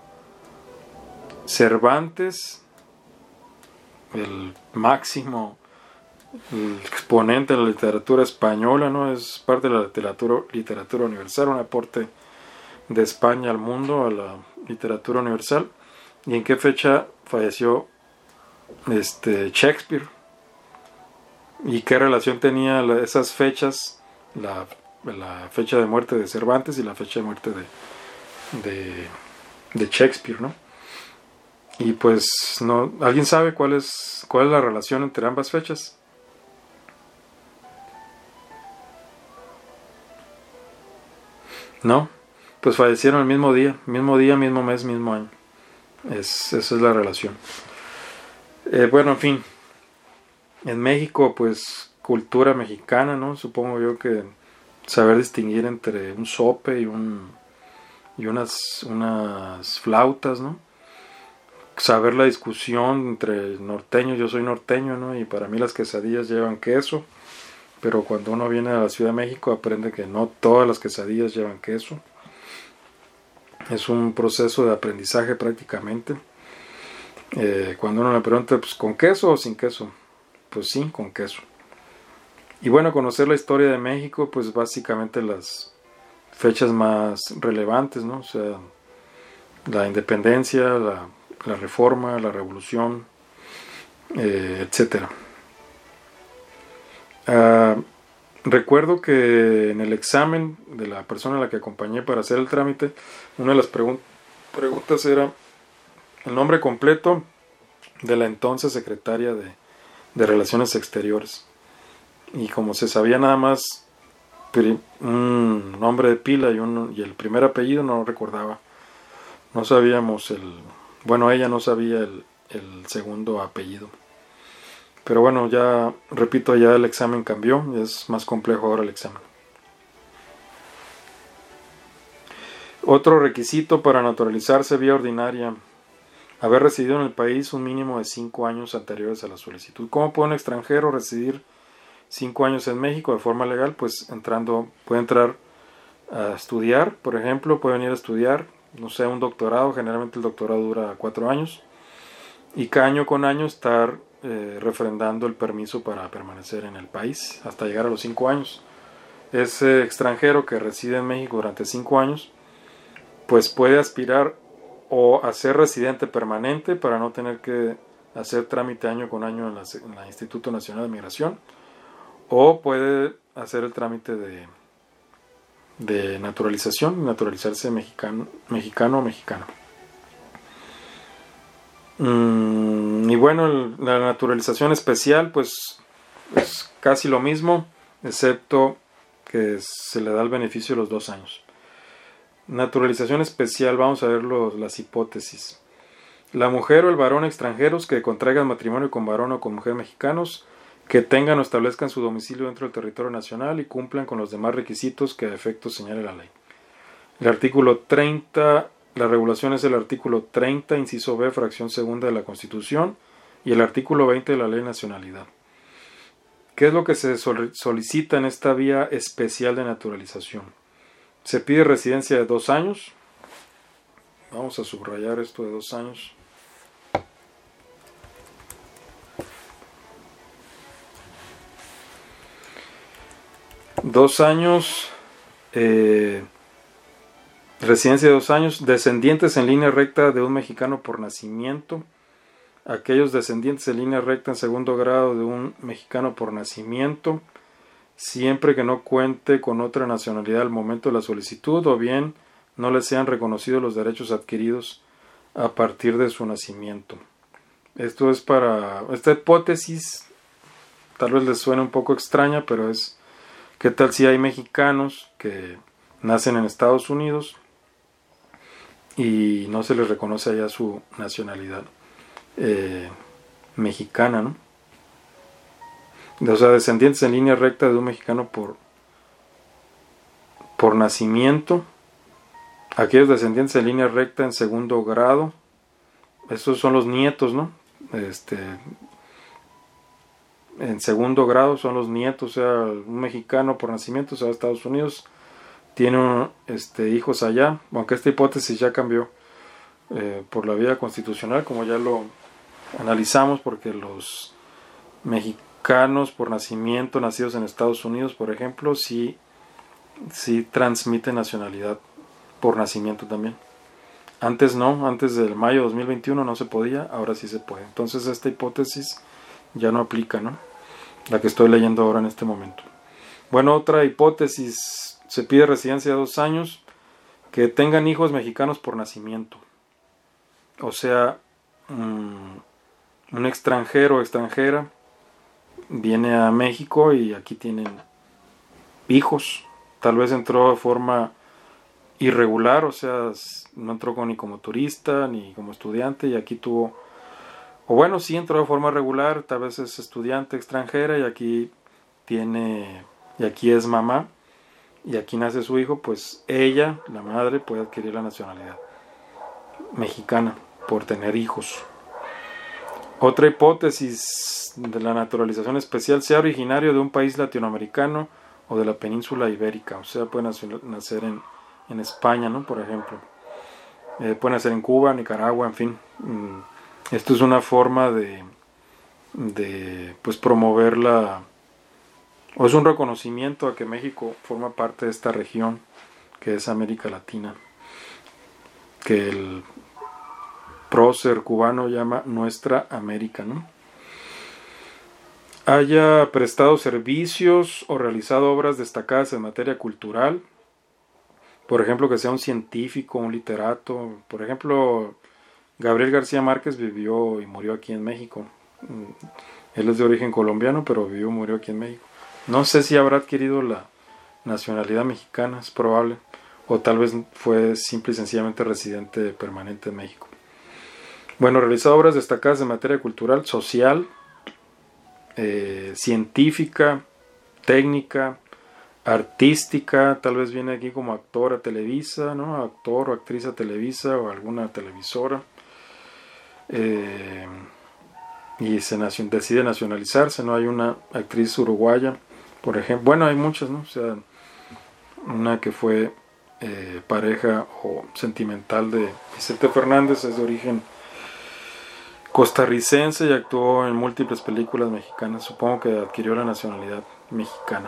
Cervantes, el máximo, el exponente de la literatura española, ¿no? Es parte de la literatura, literatura universal, un aporte de España al mundo, a la literatura universal. ¿Y en qué fecha falleció este Shakespeare? ¿Y qué relación tenía la, esas fechas, la, la fecha de muerte de Cervantes y la fecha de muerte de, de, de Shakespeare, ¿no? Y pues no, ¿alguien sabe cuál es cuál es la relación entre ambas fechas? No, pues fallecieron el mismo día, mismo día, mismo mes, mismo año. Es, esa es la relación. Eh, bueno, en fin, en México, pues cultura mexicana, ¿no? Supongo yo que saber distinguir entre un sope y un y unas unas flautas, ¿no? Saber la discusión entre norteños, yo soy norteño, ¿no? Y para mí las quesadillas llevan queso, pero cuando uno viene a la Ciudad de México aprende que no todas las quesadillas llevan queso. Es un proceso de aprendizaje prácticamente. Eh, cuando uno le pregunta, pues, ¿con queso o sin queso? Pues sí, con queso. Y bueno, conocer la historia de México, pues básicamente las fechas más relevantes, ¿no? O sea, la independencia, la la reforma, la revolución, eh, etcétera. Uh, recuerdo que en el examen de la persona a la que acompañé para hacer el trámite, una de las pregun- preguntas era el nombre completo de la entonces secretaria de, de Relaciones Exteriores. Y como se sabía nada más un nombre de pila y, un, y el primer apellido, no recordaba. No sabíamos el... Bueno, ella no sabía el, el segundo apellido. Pero bueno, ya, repito, ya el examen cambió. Y es más complejo ahora el examen. Otro requisito para naturalizarse vía ordinaria: haber residido en el país un mínimo de cinco años anteriores a la solicitud. ¿Cómo puede un extranjero residir cinco años en México de forma legal, pues entrando, puede entrar a estudiar, por ejemplo, puede venir a estudiar, no sé, un doctorado, generalmente el doctorado dura cuatro años, y cada año con año estar eh, refrendando el permiso para permanecer en el país hasta llegar a los cinco años. Ese extranjero que reside en México durante cinco años, pues puede aspirar o a ser residente permanente para no tener que hacer trámite año con año en, la, en el Instituto Nacional de Migración, o puede hacer el trámite de, de naturalización, naturalizarse mexicano, mexicano o mexicana. Mm, y bueno, el, la naturalización especial, pues es casi lo mismo, excepto que se le da el beneficio de los dos años. Naturalización especial, vamos a ver los, las hipótesis. La mujer o el varón extranjeros que contraigan matrimonio con varón o con mujer mexicanos, que tengan o establezcan su domicilio dentro del territorio nacional y cumplan con los demás requisitos que a efecto señale la ley. El artículo treinta, la regulación es el artículo treinta, inciso B, fracción segunda de la Constitución, y el artículo veinte de la Ley de Nacionalidad. ¿Qué es lo que se solicita en esta vía especial de naturalización? Se pide residencia de dos años. Vamos a subrayar esto de dos años. Dos años, eh, residencia de dos años, descendientes en línea recta de un mexicano por nacimiento, aquellos descendientes en línea recta en segundo grado de un mexicano por nacimiento, siempre que no cuente con otra nacionalidad al momento de la solicitud, o bien no le sean reconocidos los derechos adquiridos a partir de su nacimiento. Esto es para, esta hipótesis tal vez les suene un poco extraña, pero es, ¿qué tal si hay mexicanos que nacen en Estados Unidos y no se les reconoce allá su nacionalidad eh, mexicana, ¿no? O sea, descendientes en línea recta de un mexicano por, por nacimiento, aquellos descendientes en línea recta en segundo grado, estos son los nietos, ¿no? Este, en segundo grado son los nietos, o sea, un mexicano por nacimiento se va a Estados Unidos, tiene este, hijos allá, aunque esta hipótesis ya cambió eh, por la vía constitucional, como ya lo analizamos, porque los mexicanos por nacimiento nacidos en Estados Unidos, por ejemplo, sí, sí transmiten nacionalidad por nacimiento también. Antes no, antes del mayo de dos mil veintiuno no se podía, ahora sí se puede. Entonces esta hipótesis ya no aplica, ¿no? La que estoy leyendo ahora en este momento. Bueno, otra hipótesis, se pide residencia de dos años, que tengan hijos mexicanos por nacimiento. O sea, um, un extranjero o extranjera viene a México y aquí tienen hijos. Tal vez entró de forma irregular, o sea, no entró ni como turista ni como estudiante, y aquí tuvo, o bueno, sí entró de forma regular, tal vez es estudiante extranjera y aquí tiene, y aquí es mamá, y aquí nace su hijo, pues ella, la madre, puede adquirir la nacionalidad mexicana por tener hijos. Otra hipótesis de la naturalización especial, sea originario de un país latinoamericano o de la península ibérica, o sea, puede nacer en, en España, ¿no? Por ejemplo. Eh, puede nacer en Cuba, Nicaragua, en fin. Esto es una forma de, de pues promover la, o es un reconocimiento a que México forma parte de esta región que es América Latina, que el prócer cubano llama Nuestra América, ¿no? Haya prestado servicios o realizado obras destacadas en materia cultural, por ejemplo, que sea un científico, un literato. Por ejemplo, Gabriel García Márquez vivió y murió aquí en México. Él es de origen colombiano, pero vivió y murió aquí en México. No sé si habrá adquirido la nacionalidad mexicana, es probable, o tal vez fue simple y sencillamente residente permanente en México. Bueno, realizado obras destacadas en materia cultural, social, eh, científica, técnica, artística, tal vez viene aquí como actor a Televisa, ¿no? Actor o actriz a Televisa o alguna televisora. Eh, y se nacion- decide nacionalizarse, ¿no? Hay una actriz uruguaya, por ejemplo, bueno, hay muchas, ¿no? O sea, una que fue eh, pareja o sentimental de Vicente Fernández, es de origen costarricense y actuó en múltiples películas mexicanas, supongo que adquirió la nacionalidad mexicana.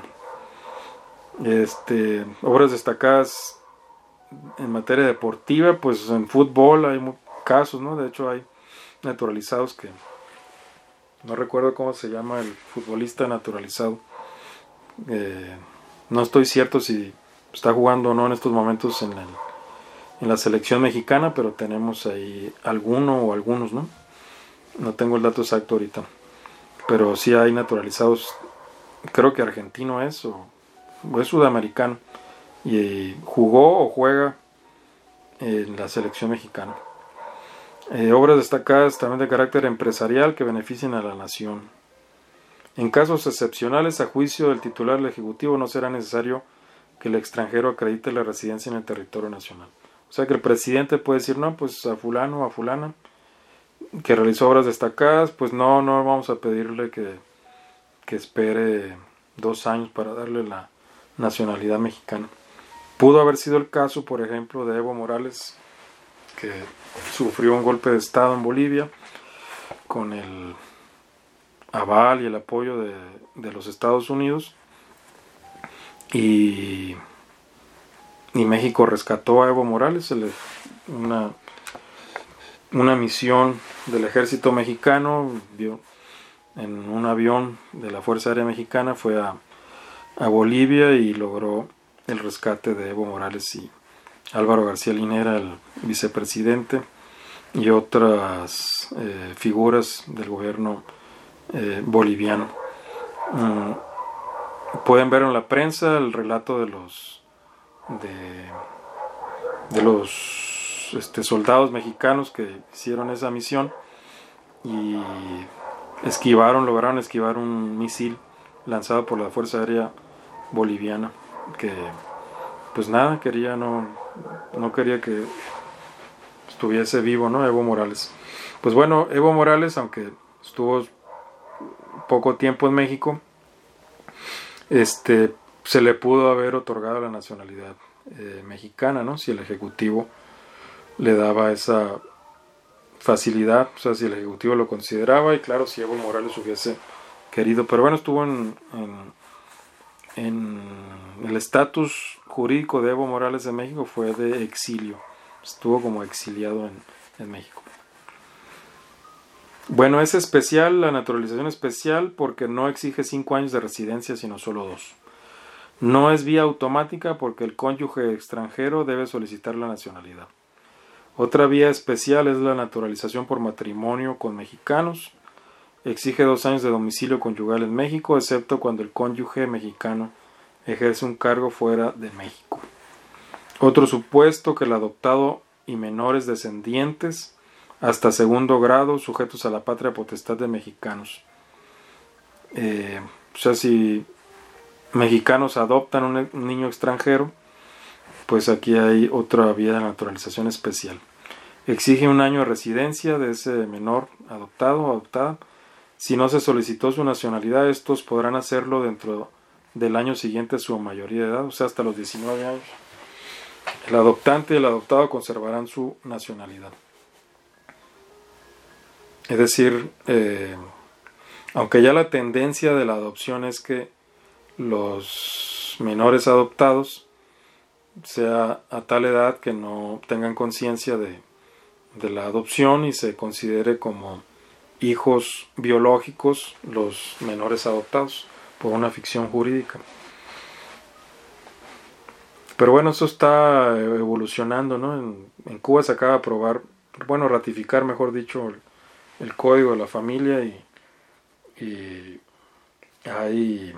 Este, obras destacadas en materia deportiva, pues en fútbol hay casos, ¿no? De hecho hay naturalizados que no recuerdo cómo se llama el futbolista naturalizado. Eh, no estoy cierto si está jugando o no en estos momentos en, el, en la selección mexicana, pero tenemos ahí alguno o algunos, ¿no? No tengo el dato exacto ahorita, pero sí hay naturalizados. Creo que argentino es o, o es sudamericano y jugó o juega en la selección mexicana. Eh, obras destacadas también de carácter empresarial que beneficien a la nación. En casos excepcionales, a juicio del titular del Ejecutivo, no será necesario que el extranjero acredite la residencia en el territorio nacional. O sea que el presidente puede decir, no, pues a fulano o a fulana que realizó obras destacadas, pues no, no vamos a pedirle que, que espere dos años para darle la nacionalidad mexicana. Pudo haber sido el caso, por ejemplo, de Evo Morales, que sufrió un golpe de estado en Bolivia con el aval y el apoyo de, de los Estados Unidos, y, y México rescató a Evo Morales. Se le, una, una misión del ejército mexicano vio, en un avión de la Fuerza Aérea Mexicana fue a, a Bolivia y logró el rescate de Evo Morales y Álvaro García Linera, el vicepresidente, y otras eh, figuras del gobierno eh, boliviano. Mm, pueden ver en la prensa el relato de los de, de los este, soldados mexicanos que hicieron esa misión y esquivaron, lograron esquivar un misil lanzado por la Fuerza Aérea Boliviana, que pues nada, quería no, no quería que estuviese vivo, ¿no? Evo Morales. Pues bueno, Evo Morales, aunque estuvo poco tiempo en México, este se le pudo haber otorgado la nacionalidad eh, mexicana, ¿no? Si el Ejecutivo le daba esa facilidad, o sea, si el Ejecutivo lo consideraba, y claro, si Evo Morales hubiese querido, pero bueno, estuvo en, en, en el estatus jurídico de Evo Morales de México fue de exilio, estuvo como exiliado en, en México. Bueno, es especial, la naturalización especial, porque no exige cinco años de residencia, sino solo dos. No es vía automática porque el cónyuge extranjero debe solicitar la nacionalidad. Otra vía especial es la naturalización por matrimonio con mexicanos. Exige dos años de domicilio conyugal en México, excepto cuando el cónyuge mexicano ejerce un cargo fuera de México. Otro supuesto, que el adoptado y menores descendientes hasta segundo grado sujetos a la patria potestad de mexicanos. Eh, o sea, si mexicanos adoptan un, un niño extranjero, pues aquí hay otra vía de naturalización especial. Exige un año de residencia de ese menor adoptado o adoptada. Si no se solicitó su nacionalidad, estos podrán hacerlo dentro del año siguiente a su mayoría de edad, o sea, hasta los diecinueve años. El adoptante y el adoptado conservarán su nacionalidad. Es decir, eh, aunque ya la tendencia de la adopción es que los menores adoptados sea a tal edad que no tengan conciencia de, de la adopción y se considere como hijos biológicos los menores adoptados por una ficción jurídica. Pero bueno, eso está evolucionando, ¿no? En, en Cuba se acaba de aprobar, bueno, ratificar, mejor dicho, el, el Código de la Familia, y, y hay,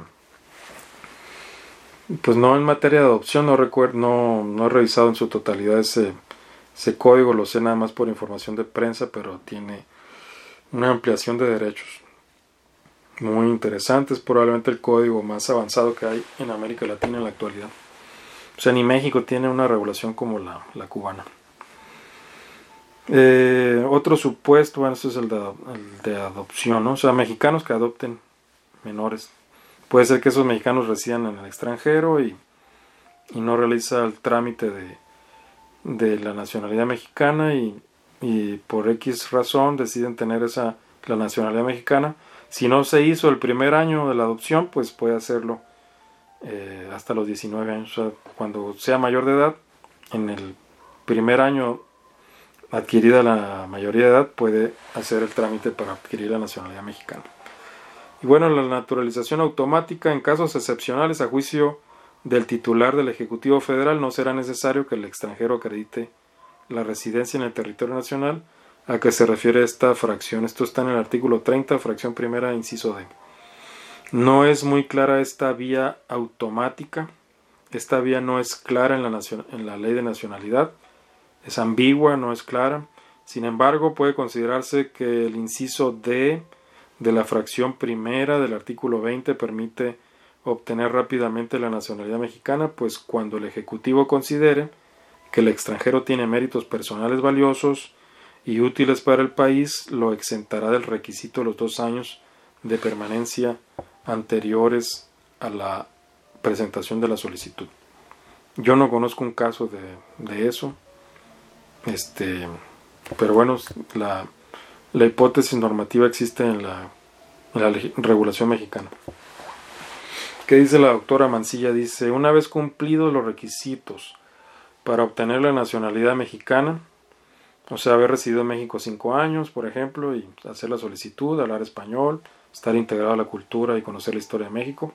pues no en materia de adopción, no recuerdo, no, no he revisado en su totalidad ese, ese código, lo sé nada más por información de prensa, pero tiene una ampliación de derechos muy interesante. Es probablemente el código más avanzado que hay en América Latina en la actualidad. O sea, ni México tiene una regulación como la, la cubana. Eh, otro supuesto, bueno, eso es el de, el de adopción, ¿no? O sea, mexicanos que adopten menores. Puede ser que esos mexicanos residan en el extranjero y, y no realiza el trámite de, de la nacionalidad mexicana y, y por X razón deciden tener esa la nacionalidad mexicana. Si no se hizo el primer año de la adopción, pues puede hacerlo eh, hasta los diecinueve años. O sea, cuando sea mayor de edad, en el primer año adquirida la mayoría de edad, puede hacer el trámite para adquirir la nacionalidad mexicana. Y bueno, la naturalización automática en casos excepcionales a juicio del titular del Ejecutivo Federal no será necesario que el extranjero acredite la residencia en el territorio nacional a que se refiere esta fracción. Esto está en el artículo treinta, fracción primera, inciso D. No es muy clara esta vía automática. Esta vía no es clara en la, nacion- en la ley de nacionalidad. Es ambigua, no es clara. Sin embargo, puede considerarse que el inciso D de la fracción primera del artículo veinte permite obtener rápidamente la nacionalidad mexicana, pues cuando el Ejecutivo considere que el extranjero tiene méritos personales valiosos y útiles para el país, lo exentará del requisito de los dos años de permanencia anteriores a la presentación de la solicitud. Yo no conozco un caso de, de eso, este, pero bueno, la, la hipótesis normativa existe en la, en la regulación mexicana. ¿Qué dice la doctora Mancilla? Dice, una vez cumplidos los requisitos para obtener la nacionalidad mexicana, o sea, haber residido en México cinco años, por ejemplo, y hacer la solicitud, hablar español, estar integrado a la cultura y conocer la historia de México,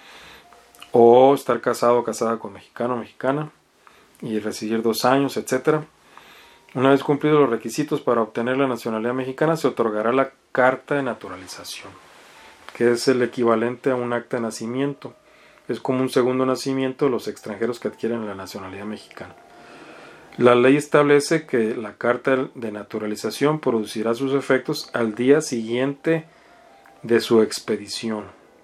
o estar casado o casada con mexicano o mexicana y residir dos años, etcétera. Una vez cumplidos los requisitos para obtener la nacionalidad mexicana, se otorgará la carta de naturalización, que es el equivalente a un acta de nacimiento. Es como un segundo nacimiento de los extranjeros que adquieren la nacionalidad mexicana. La ley establece que la carta de naturalización producirá sus efectos al día siguiente de su expedición.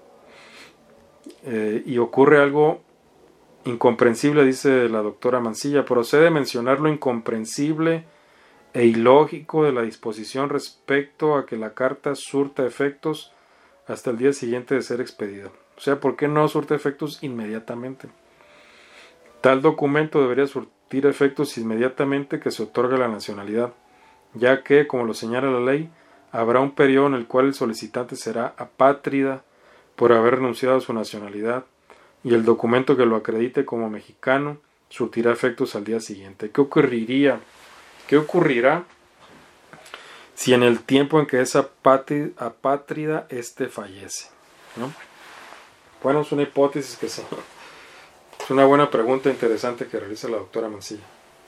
Eh, y ocurre algo incomprensible, dice la doctora Mancilla. Procede mencionar lo incomprensible e ilógico de la disposición respecto a que la carta surta efectos hasta el día siguiente de ser expedida. O sea, ¿por qué no surte efectos inmediatamente? Tal documento debería surtir efectos inmediatamente que se otorga la nacionalidad, ya que, como lo señala la ley, habrá un periodo en el cual el solicitante será apátrida por haber renunciado a su nacionalidad y el documento que lo acredite como mexicano surtirá efectos al día siguiente. ¿Qué ocurriría? ¿Qué ocurrirá si en el tiempo en que es apátrida éste fallece? ¿No? Bueno, es una hipótesis que se... Es una buena pregunta interesante que realiza la doctora Mancilla.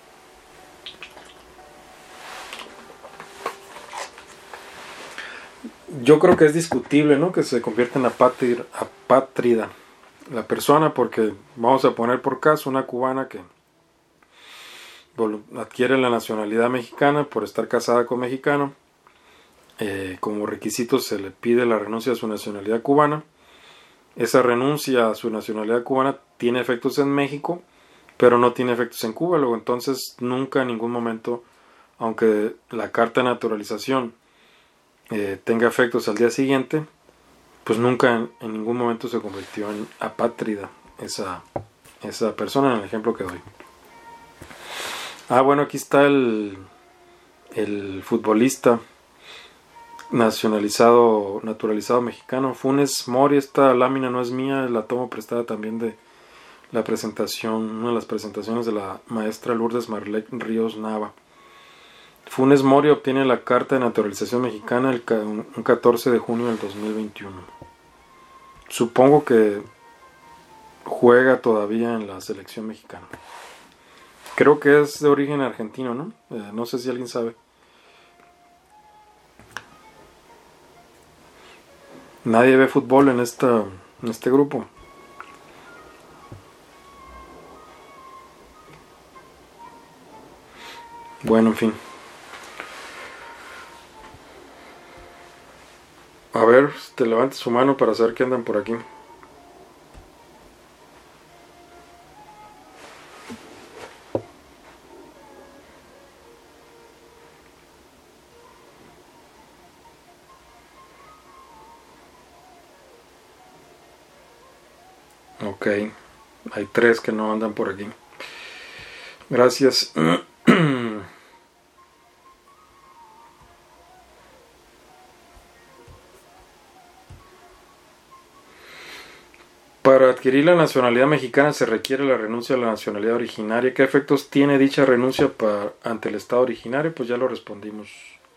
Yo creo que es discutible, ¿no?, que se convierta en apátrida, apátrida la persona, porque vamos a poner por caso una cubana que adquiere la nacionalidad mexicana por estar casada con mexicano. Eh, como requisito se le pide la renuncia a su nacionalidad cubana. Esa renuncia a su nacionalidad cubana tiene efectos en México, pero no tiene efectos en Cuba. Luego, entonces, nunca en ningún momento, aunque la carta de naturalización eh, tenga efectos al día siguiente, pues nunca en, en ningún momento se convirtió en apátrida esa, esa persona, en el ejemplo que doy. Ah, bueno, aquí está el, el futbolista nacionalizado, naturalizado mexicano, Funes Mori. Esta lámina no es mía, la tomo prestada también de la presentación, una de las presentaciones de la maestra Lourdes Marlet Ríos Nava. Funes Mori obtiene la carta de naturalización mexicana el un catorce de junio del dos mil veintiuno. Supongo que juega todavía en la selección mexicana. Creo que es de origen argentino, ¿no? Eh, no sé si alguien sabe. Nadie ve fútbol en, esta, en este grupo. Bueno, en fin. A ver, te levantes su mano para saber qué andan por aquí. Ok, hay tres que no andan por aquí. Gracias. Para adquirir la nacionalidad mexicana se requiere la renuncia a la nacionalidad originaria. ¿Qué efectos tiene dicha renuncia para, ante el Estado originario? Pues ya lo respondimos.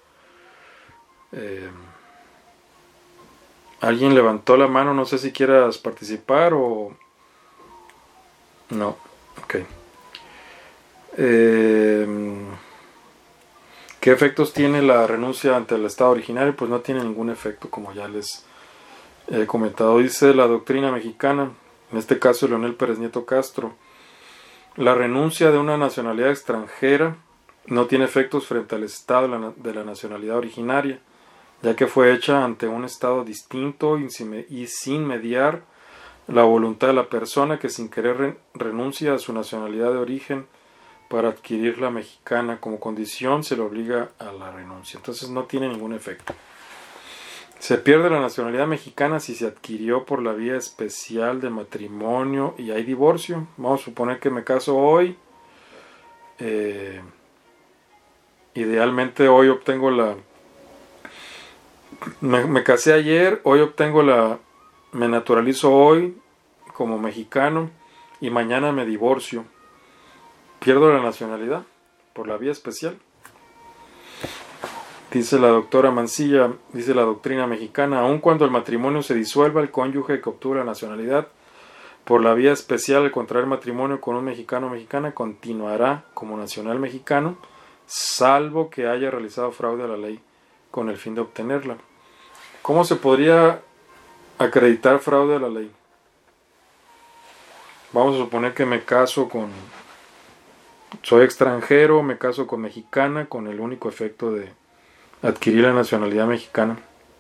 Eh, ¿Alguien levantó la mano? No sé si quieras participar o... No, ok. Eh, ¿Qué efectos tiene la renuncia ante el Estado originario? Pues no tiene ningún efecto, como ya les he comentado. Dice la doctrina mexicana, en este caso Leonel Pérez Nieto Castro: la renuncia de una nacionalidad extranjera no tiene efectos frente al Estado de la nacionalidad originaria, ya que fue hecha ante un Estado distinto y sin mediar la voluntad de la persona que sin querer re renuncia a su nacionalidad de origen para adquirir la mexicana. Como condición se le obliga a la renuncia. Entonces no tiene ningún efecto. Se pierde la nacionalidad mexicana si se adquirió por la vía especial de matrimonio y hay divorcio. Vamos a suponer que me caso hoy. Eh, idealmente hoy obtengo la... Me, me casé ayer, hoy obtengo la... Me naturalizo hoy como mexicano y mañana me divorcio. Pierdo la nacionalidad por la vía especial. Dice la doctora Mancilla, dice la doctrina mexicana: aun cuando el matrimonio se disuelva, el cónyuge que obtuvo la nacionalidad por la vía especial al contraer matrimonio con un mexicano o mexicana continuará como nacional mexicano, salvo que haya realizado fraude a la ley con el fin de obtenerla. ¿Cómo se podría acreditar fraude a la ley? Vamos a suponer que me caso con... Soy extranjero, me caso con mexicana con el único efecto de adquirir la nacionalidad mexicana.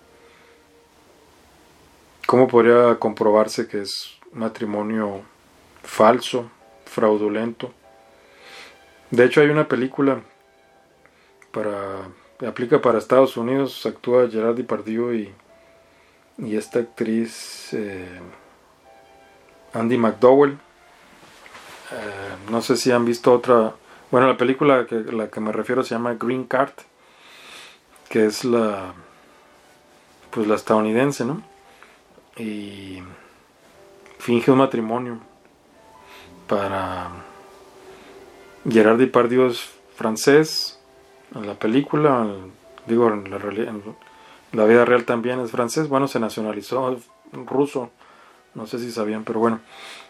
¿Cómo podría comprobarse que es matrimonio falso, fraudulento? De hecho hay una película para aplica para Estados Unidos, actúa Gerard Depardieu y, y esta actriz eh, Andy McDowell. Eh, no sé si han visto otra, bueno, la película que la que me refiero se llama Green Card, que es la pues la estadounidense, ¿no? Y finge un matrimonio para... Gerard Depardieu es francés en la película, digo en la, en la vida real también es francés, bueno, se nacionalizó ruso, no sé si sabían, pero bueno,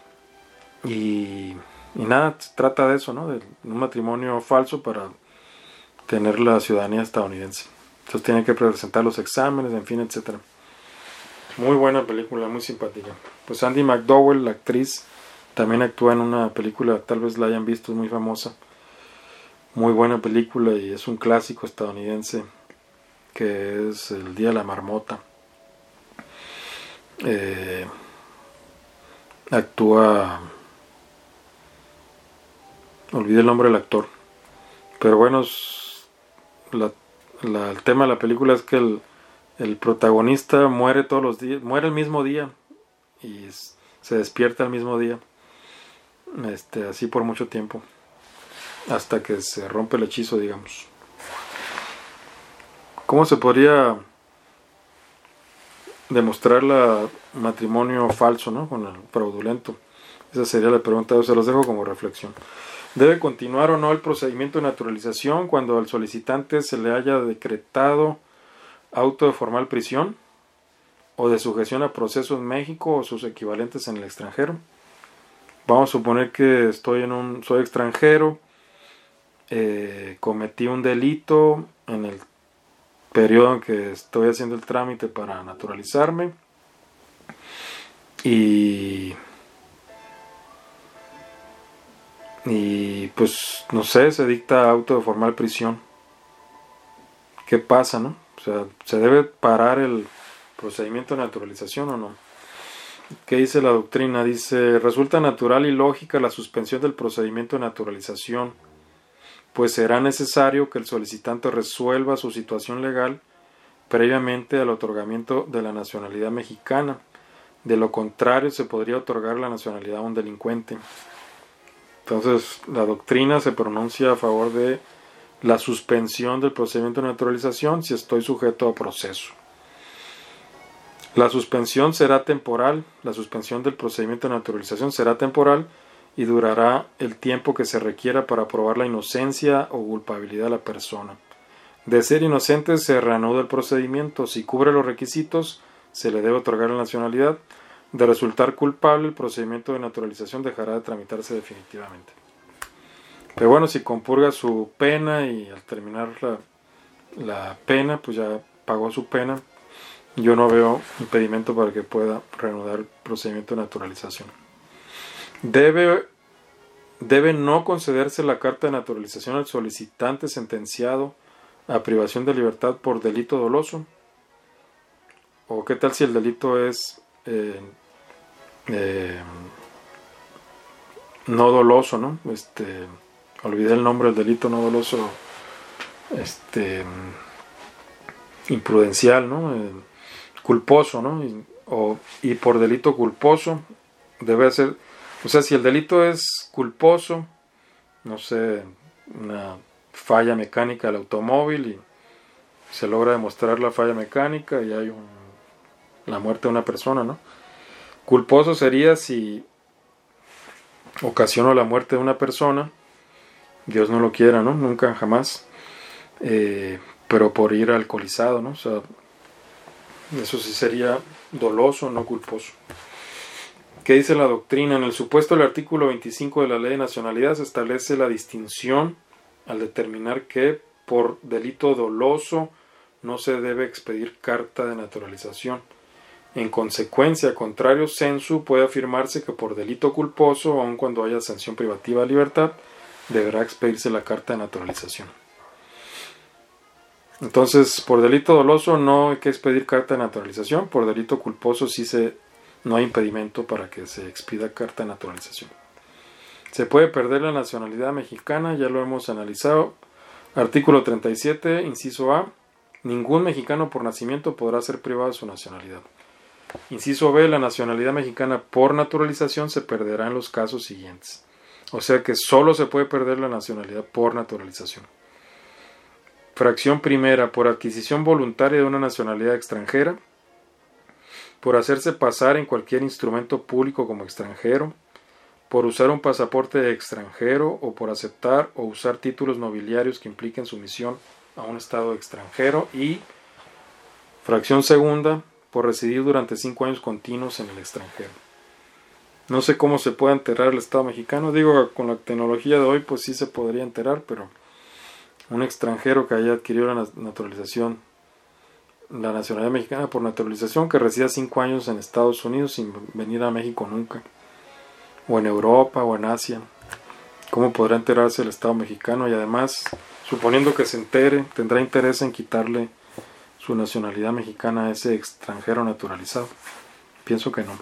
y, y nada, trata de eso, ¿no? De un matrimonio falso para tener la ciudadanía estadounidense. Entonces tiene que presentar los exámenes, en fin, etcétera. Muy buena película, muy simpática. Pues Andy McDowell, la actriz, también actúa en una película, tal vez la hayan visto, es muy famosa. Muy buena película y es un clásico estadounidense, que es El Día de la Marmota. Eh, actúa... Olvidé el nombre del actor. Pero bueno, es la, la, el tema de la película es que el, el protagonista muere todos los días, muere el mismo día y es, se despierta el mismo día. Este, así por mucho tiempo. Hasta que se rompe el hechizo, digamos. ¿Cómo se podría demostrar el matrimonio falso, ¿no? Con el fraudulento? Esa sería la pregunta, yo se los dejo como reflexión. ¿Debe continuar o no el procedimiento de naturalización cuando al solicitante se le haya decretado auto de formal prisión o de sujeción a proceso en México o sus equivalentes en el extranjero? Vamos a suponer que estoy en un, soy extranjero, eh, cometí un delito en el periodo en que estoy haciendo el trámite para naturalizarme y y pues no sé, se dicta auto de formal prisión. ¿Qué pasa, no? O sea, ¿se debe parar el procedimiento de naturalización o no? ¿Qué dice la doctrina? Dice: resulta natural y lógica la suspensión del procedimiento de naturalización, pues será necesario que el solicitante resuelva su situación legal previamente al otorgamiento de la nacionalidad mexicana, De lo contrario, se podría otorgar la nacionalidad a un delincuente. Entonces, la doctrina se pronuncia a favor de la suspensión del procedimiento de naturalización si estoy sujeto a proceso. La suspensión será temporal, la suspensión del procedimiento de naturalización será temporal y durará el tiempo que se requiera para probar la inocencia o culpabilidad de la persona. De ser inocente se reanuda el procedimiento, si cubre los requisitos se le debe otorgar la nacionalidad. De resultar culpable, el procedimiento de naturalización dejará de tramitarse definitivamente. Pero bueno, si compurga su pena y al terminar la, la pena, pues ya pagó su pena, yo no veo impedimento para que pueda reanudar el procedimiento de naturalización. Debe, debe no concederse la carta de naturalización al solicitante sentenciado a privación de libertad por delito doloso. ¿O qué tal si el delito es eh, eh, no doloso, ¿no? Este, olvidé el nombre del delito no doloso, este, imprudencial, ¿no? Eh, culposo, ¿no? Y, o, y por delito culposo debe ser, o sea, si el delito es culposo, no sé, una falla mecánica del automóvil y se logra demostrar la falla mecánica y hay un, la muerte de una persona, ¿no? Culposo sería si ocasionó la muerte de una persona, Dios no lo quiera, ¿no? Nunca, jamás, eh, pero por ir alcoholizado, ¿no? O sea, eso sí sería doloso, no culposo. ¿Qué dice la doctrina? En el supuesto del artículo veinticinco de la Ley de Nacionalidad se establece la distinción al determinar que por delito doloso no se debe expedir carta de naturalización. En consecuencia, contrario sensu, puede afirmarse que por delito culposo, aun cuando haya sanción privativa de libertad, deberá expedirse la carta de naturalización. Entonces, por delito doloso no hay que expedir carta de naturalización, por delito culposo sí se, no hay impedimento para que se expida carta de naturalización. Se puede perder la nacionalidad mexicana, ya lo hemos analizado. Artículo treinta y siete, inciso A. Ningún mexicano por nacimiento podrá ser privado de su nacionalidad. Inciso B. La nacionalidad mexicana por naturalización se perderá en los casos siguientes. O sea que solo se puede perder la nacionalidad por naturalización. Fracción primera. Por adquisición voluntaria de una nacionalidad extranjera. Por hacerse pasar en cualquier instrumento público como extranjero. Por usar un pasaporte extranjero o por aceptar o usar títulos nobiliarios que impliquen sumisión a un estado extranjero. Y fracción segunda. Por residir durante cinco años continuos en el extranjero. No sé cómo se puede enterar el Estado mexicano. Digo, con la tecnología de hoy, pues sí se podría enterar, pero un extranjero que haya adquirido la naturalización, la nacionalidad mexicana por naturalización, que resida cinco años en Estados Unidos sin venir a México nunca, o en Europa o en Asia, ¿cómo podrá enterarse el Estado mexicano? Y además, suponiendo que se entere, tendrá interés en quitarle su nacionalidad mexicana a ese extranjero naturalizado. Pienso que no.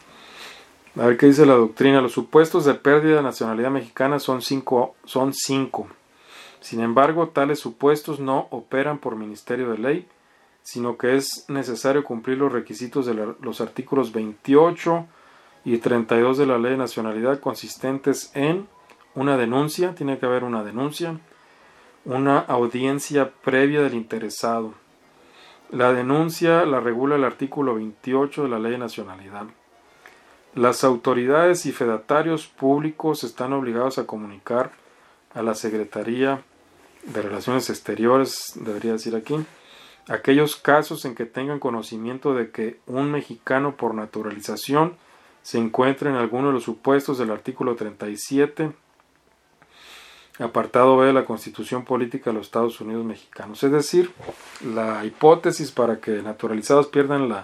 A ver qué dice la doctrina. Los supuestos de pérdida de nacionalidad mexicana son cinco. Son cinco. Sin embargo, tales supuestos no operan por ministerio de ley, sino que es necesario cumplir los requisitos de la, los artículos veintiocho y treinta y dos de la Ley de Nacionalidad, consistentes en una denuncia, tiene que haber una denuncia, una audiencia previa del interesado. La denuncia la regula el artículo veintiocho de la Ley de Nacionalidad. Las autoridades y fedatarios públicos están obligados a comunicar a la Secretaría de Relaciones Exteriores, debería decir aquí, aquellos casos en que tengan conocimiento de que un mexicano por naturalización se encuentra en alguno de los supuestos del artículo treinta y siete, apartado B de la Constitución Política de los Estados Unidos Mexicanos. Es decir, la hipótesis para que naturalizados pierdan la,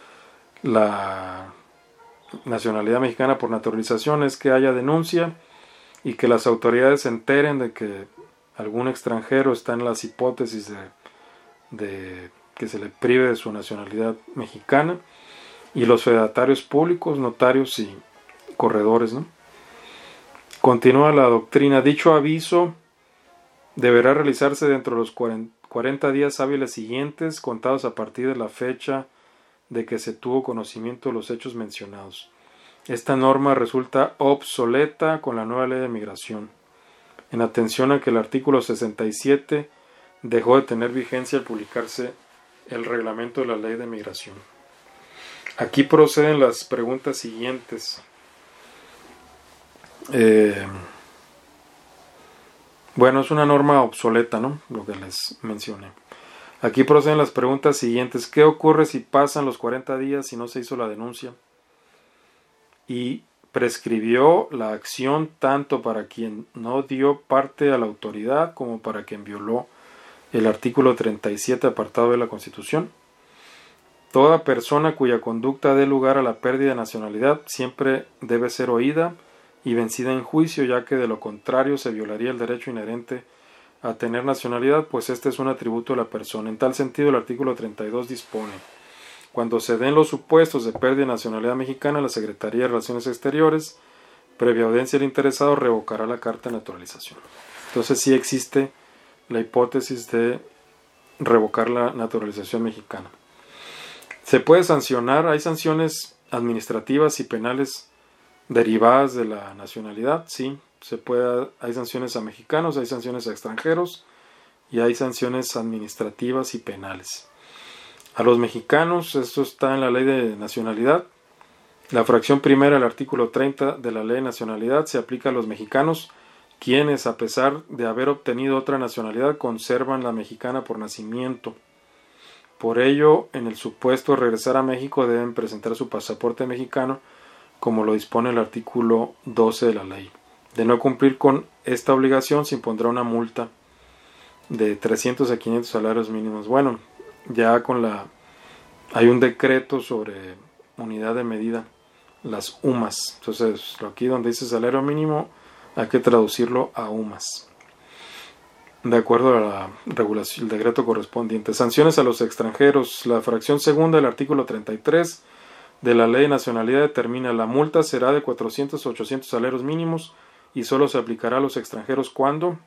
la nacionalidad mexicana por naturalización es que haya denuncia y que las autoridades se enteren de que algún extranjero está en las hipótesis de, de que se le prive de su nacionalidad mexicana, y los fedatarios públicos, notarios y corredores, ¿no? Continúa la doctrina. Dicho aviso deberá realizarse dentro de los cuarenta días hábiles siguientes, contados a partir de la fecha de que se tuvo conocimiento de los hechos mencionados. Esta norma resulta obsoleta con la nueva ley de migración, en atención a que el artículo sesenta y siete dejó de tener vigencia al publicarse el reglamento de la ley de migración. Aquí proceden las preguntas siguientes. Eh, bueno, es una norma obsoleta, ¿no? Lo que les mencioné. Aquí proceden las preguntas siguientes. ¿Qué ocurre si pasan los cuarenta días y no se hizo la denuncia? Y prescribió la acción tanto para quien no dio parte a la autoridad como para quien violó el artículo treinta y siete apartado de la Constitución. Toda persona cuya conducta dé lugar a la pérdida de nacionalidad siempre debe ser oída y vencida en juicio, ya que de lo contrario se violaría el derecho inherente a tener nacionalidad, pues este es un atributo de la persona. En tal sentido, el artículo treinta y dos dispone: cuando se den los supuestos de pérdida de nacionalidad mexicana, la Secretaría de Relaciones Exteriores, previa audiencia del interesado, revocará la carta de naturalización. Entonces sí existe la hipótesis de revocar la naturalización mexicana. Se puede sancionar, hay sanciones administrativas y penales derivadas de la nacionalidad, sí, se puede, hay sanciones a mexicanos, hay sanciones a extranjeros y hay sanciones administrativas y penales. A los mexicanos, esto está en la ley de nacionalidad, la fracción primera del artículo treinta de la ley de nacionalidad se aplica a los mexicanos, quienes a pesar de haber obtenido otra nacionalidad conservan la mexicana por nacimiento. Por ello, en el supuesto de regresar a México deben presentar su pasaporte mexicano, como lo dispone el artículo doce de la ley. De no cumplir con esta obligación se impondrá una multa de trescientos a quinientos salarios mínimos. Bueno, ya con la hay un decreto sobre unidad de medida, las U M A S. Entonces, aquí donde dice salario mínimo hay que traducirlo a U M A S, de acuerdo a la regulación, el decreto correspondiente. Sanciones a los extranjeros. La fracción segunda del artículo treinta y tres de la Ley de Nacionalidad determina: la multa será de cuatrocientos a ochocientos salarios mínimos y solo se aplicará a los extranjeros cuando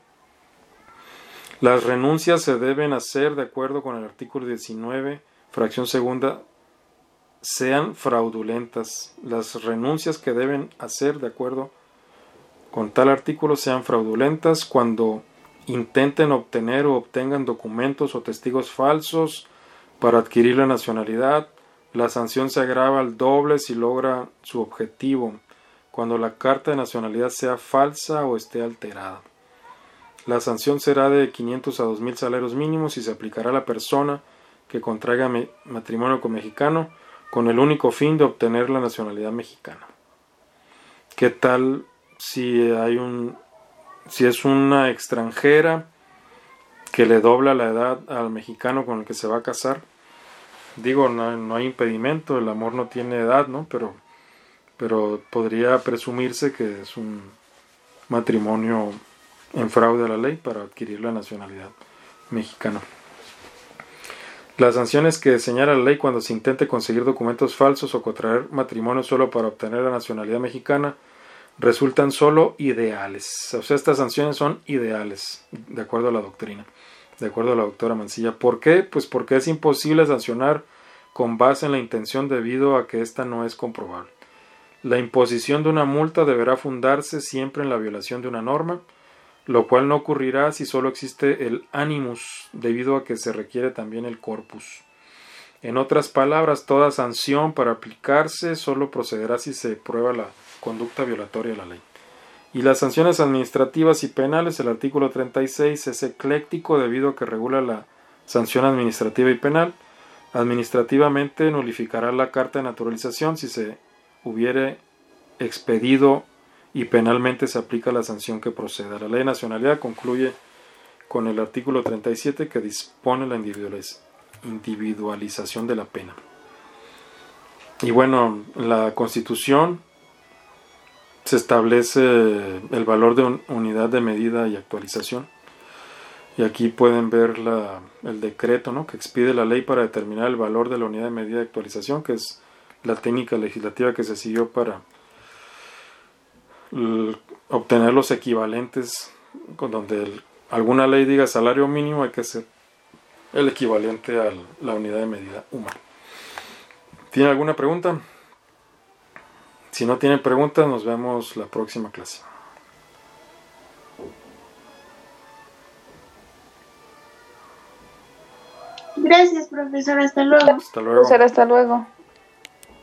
las renuncias se deben hacer de acuerdo con el artículo diecinueve, fracción segunda, sean fraudulentas. Las renuncias que deben hacer de acuerdo con tal artículo sean fraudulentas cuando intenten obtener o obtengan documentos o testigos falsos para adquirir la nacionalidad. La sanción se agrava al doble si logra su objetivo, cuando la carta de nacionalidad sea falsa o esté alterada. La sanción será de quinientos a dos mil salarios mínimos y se aplicará a la persona que contraiga matrimonio con mexicano con el único fin de obtener la nacionalidad mexicana. ¿Qué tal si hay un si es una extranjera que le dobla la edad al mexicano con el que se va a casar? Digo, no, no hay impedimento, el amor no tiene edad, ¿no? Pero, pero podría presumirse que es un matrimonio en fraude a la ley para adquirir la nacionalidad mexicana. Las sanciones que señala la ley cuando se intente conseguir documentos falsos o contraer matrimonio solo para obtener la nacionalidad mexicana resultan solo ideales. O sea, estas sanciones son ideales, de acuerdo a la doctrina, de acuerdo a la doctora Mancilla. ¿Por qué? Pues porque es imposible sancionar con base en la intención debido a que ésta no es comprobable. La imposición de una multa deberá fundarse siempre en la violación de una norma, lo cual no ocurrirá si solo existe el animus, debido a que se requiere también el corpus. En otras palabras, toda sanción para aplicarse solo procederá si se prueba la conducta violatoria de la ley. Y las sanciones administrativas y penales, el artículo treinta y seis es ecléctico debido a que regula la sanción administrativa y penal. Administrativamente nulificará la carta de naturalización si se hubiere expedido, y penalmente se aplica la sanción que proceda. La ley de nacionalidad concluye con el artículo treinta y siete que dispone la individualización de la pena. Y bueno, la Constitución se establece el valor de un, unidad de medida y actualización. Y aquí pueden ver la, el decreto, ¿no?, que expide la ley para determinar el valor de la unidad de medida y actualización, que es la técnica legislativa que se siguió para l, obtener los equivalentes, con donde el, alguna ley diga salario mínimo, hay que ser el equivalente a la unidad de medida humana. ¿Tiene alguna pregunta? Si no tienen preguntas, nos vemos la próxima clase. Gracias, profesor. Hasta luego. Hasta luego. Profesor, hasta luego.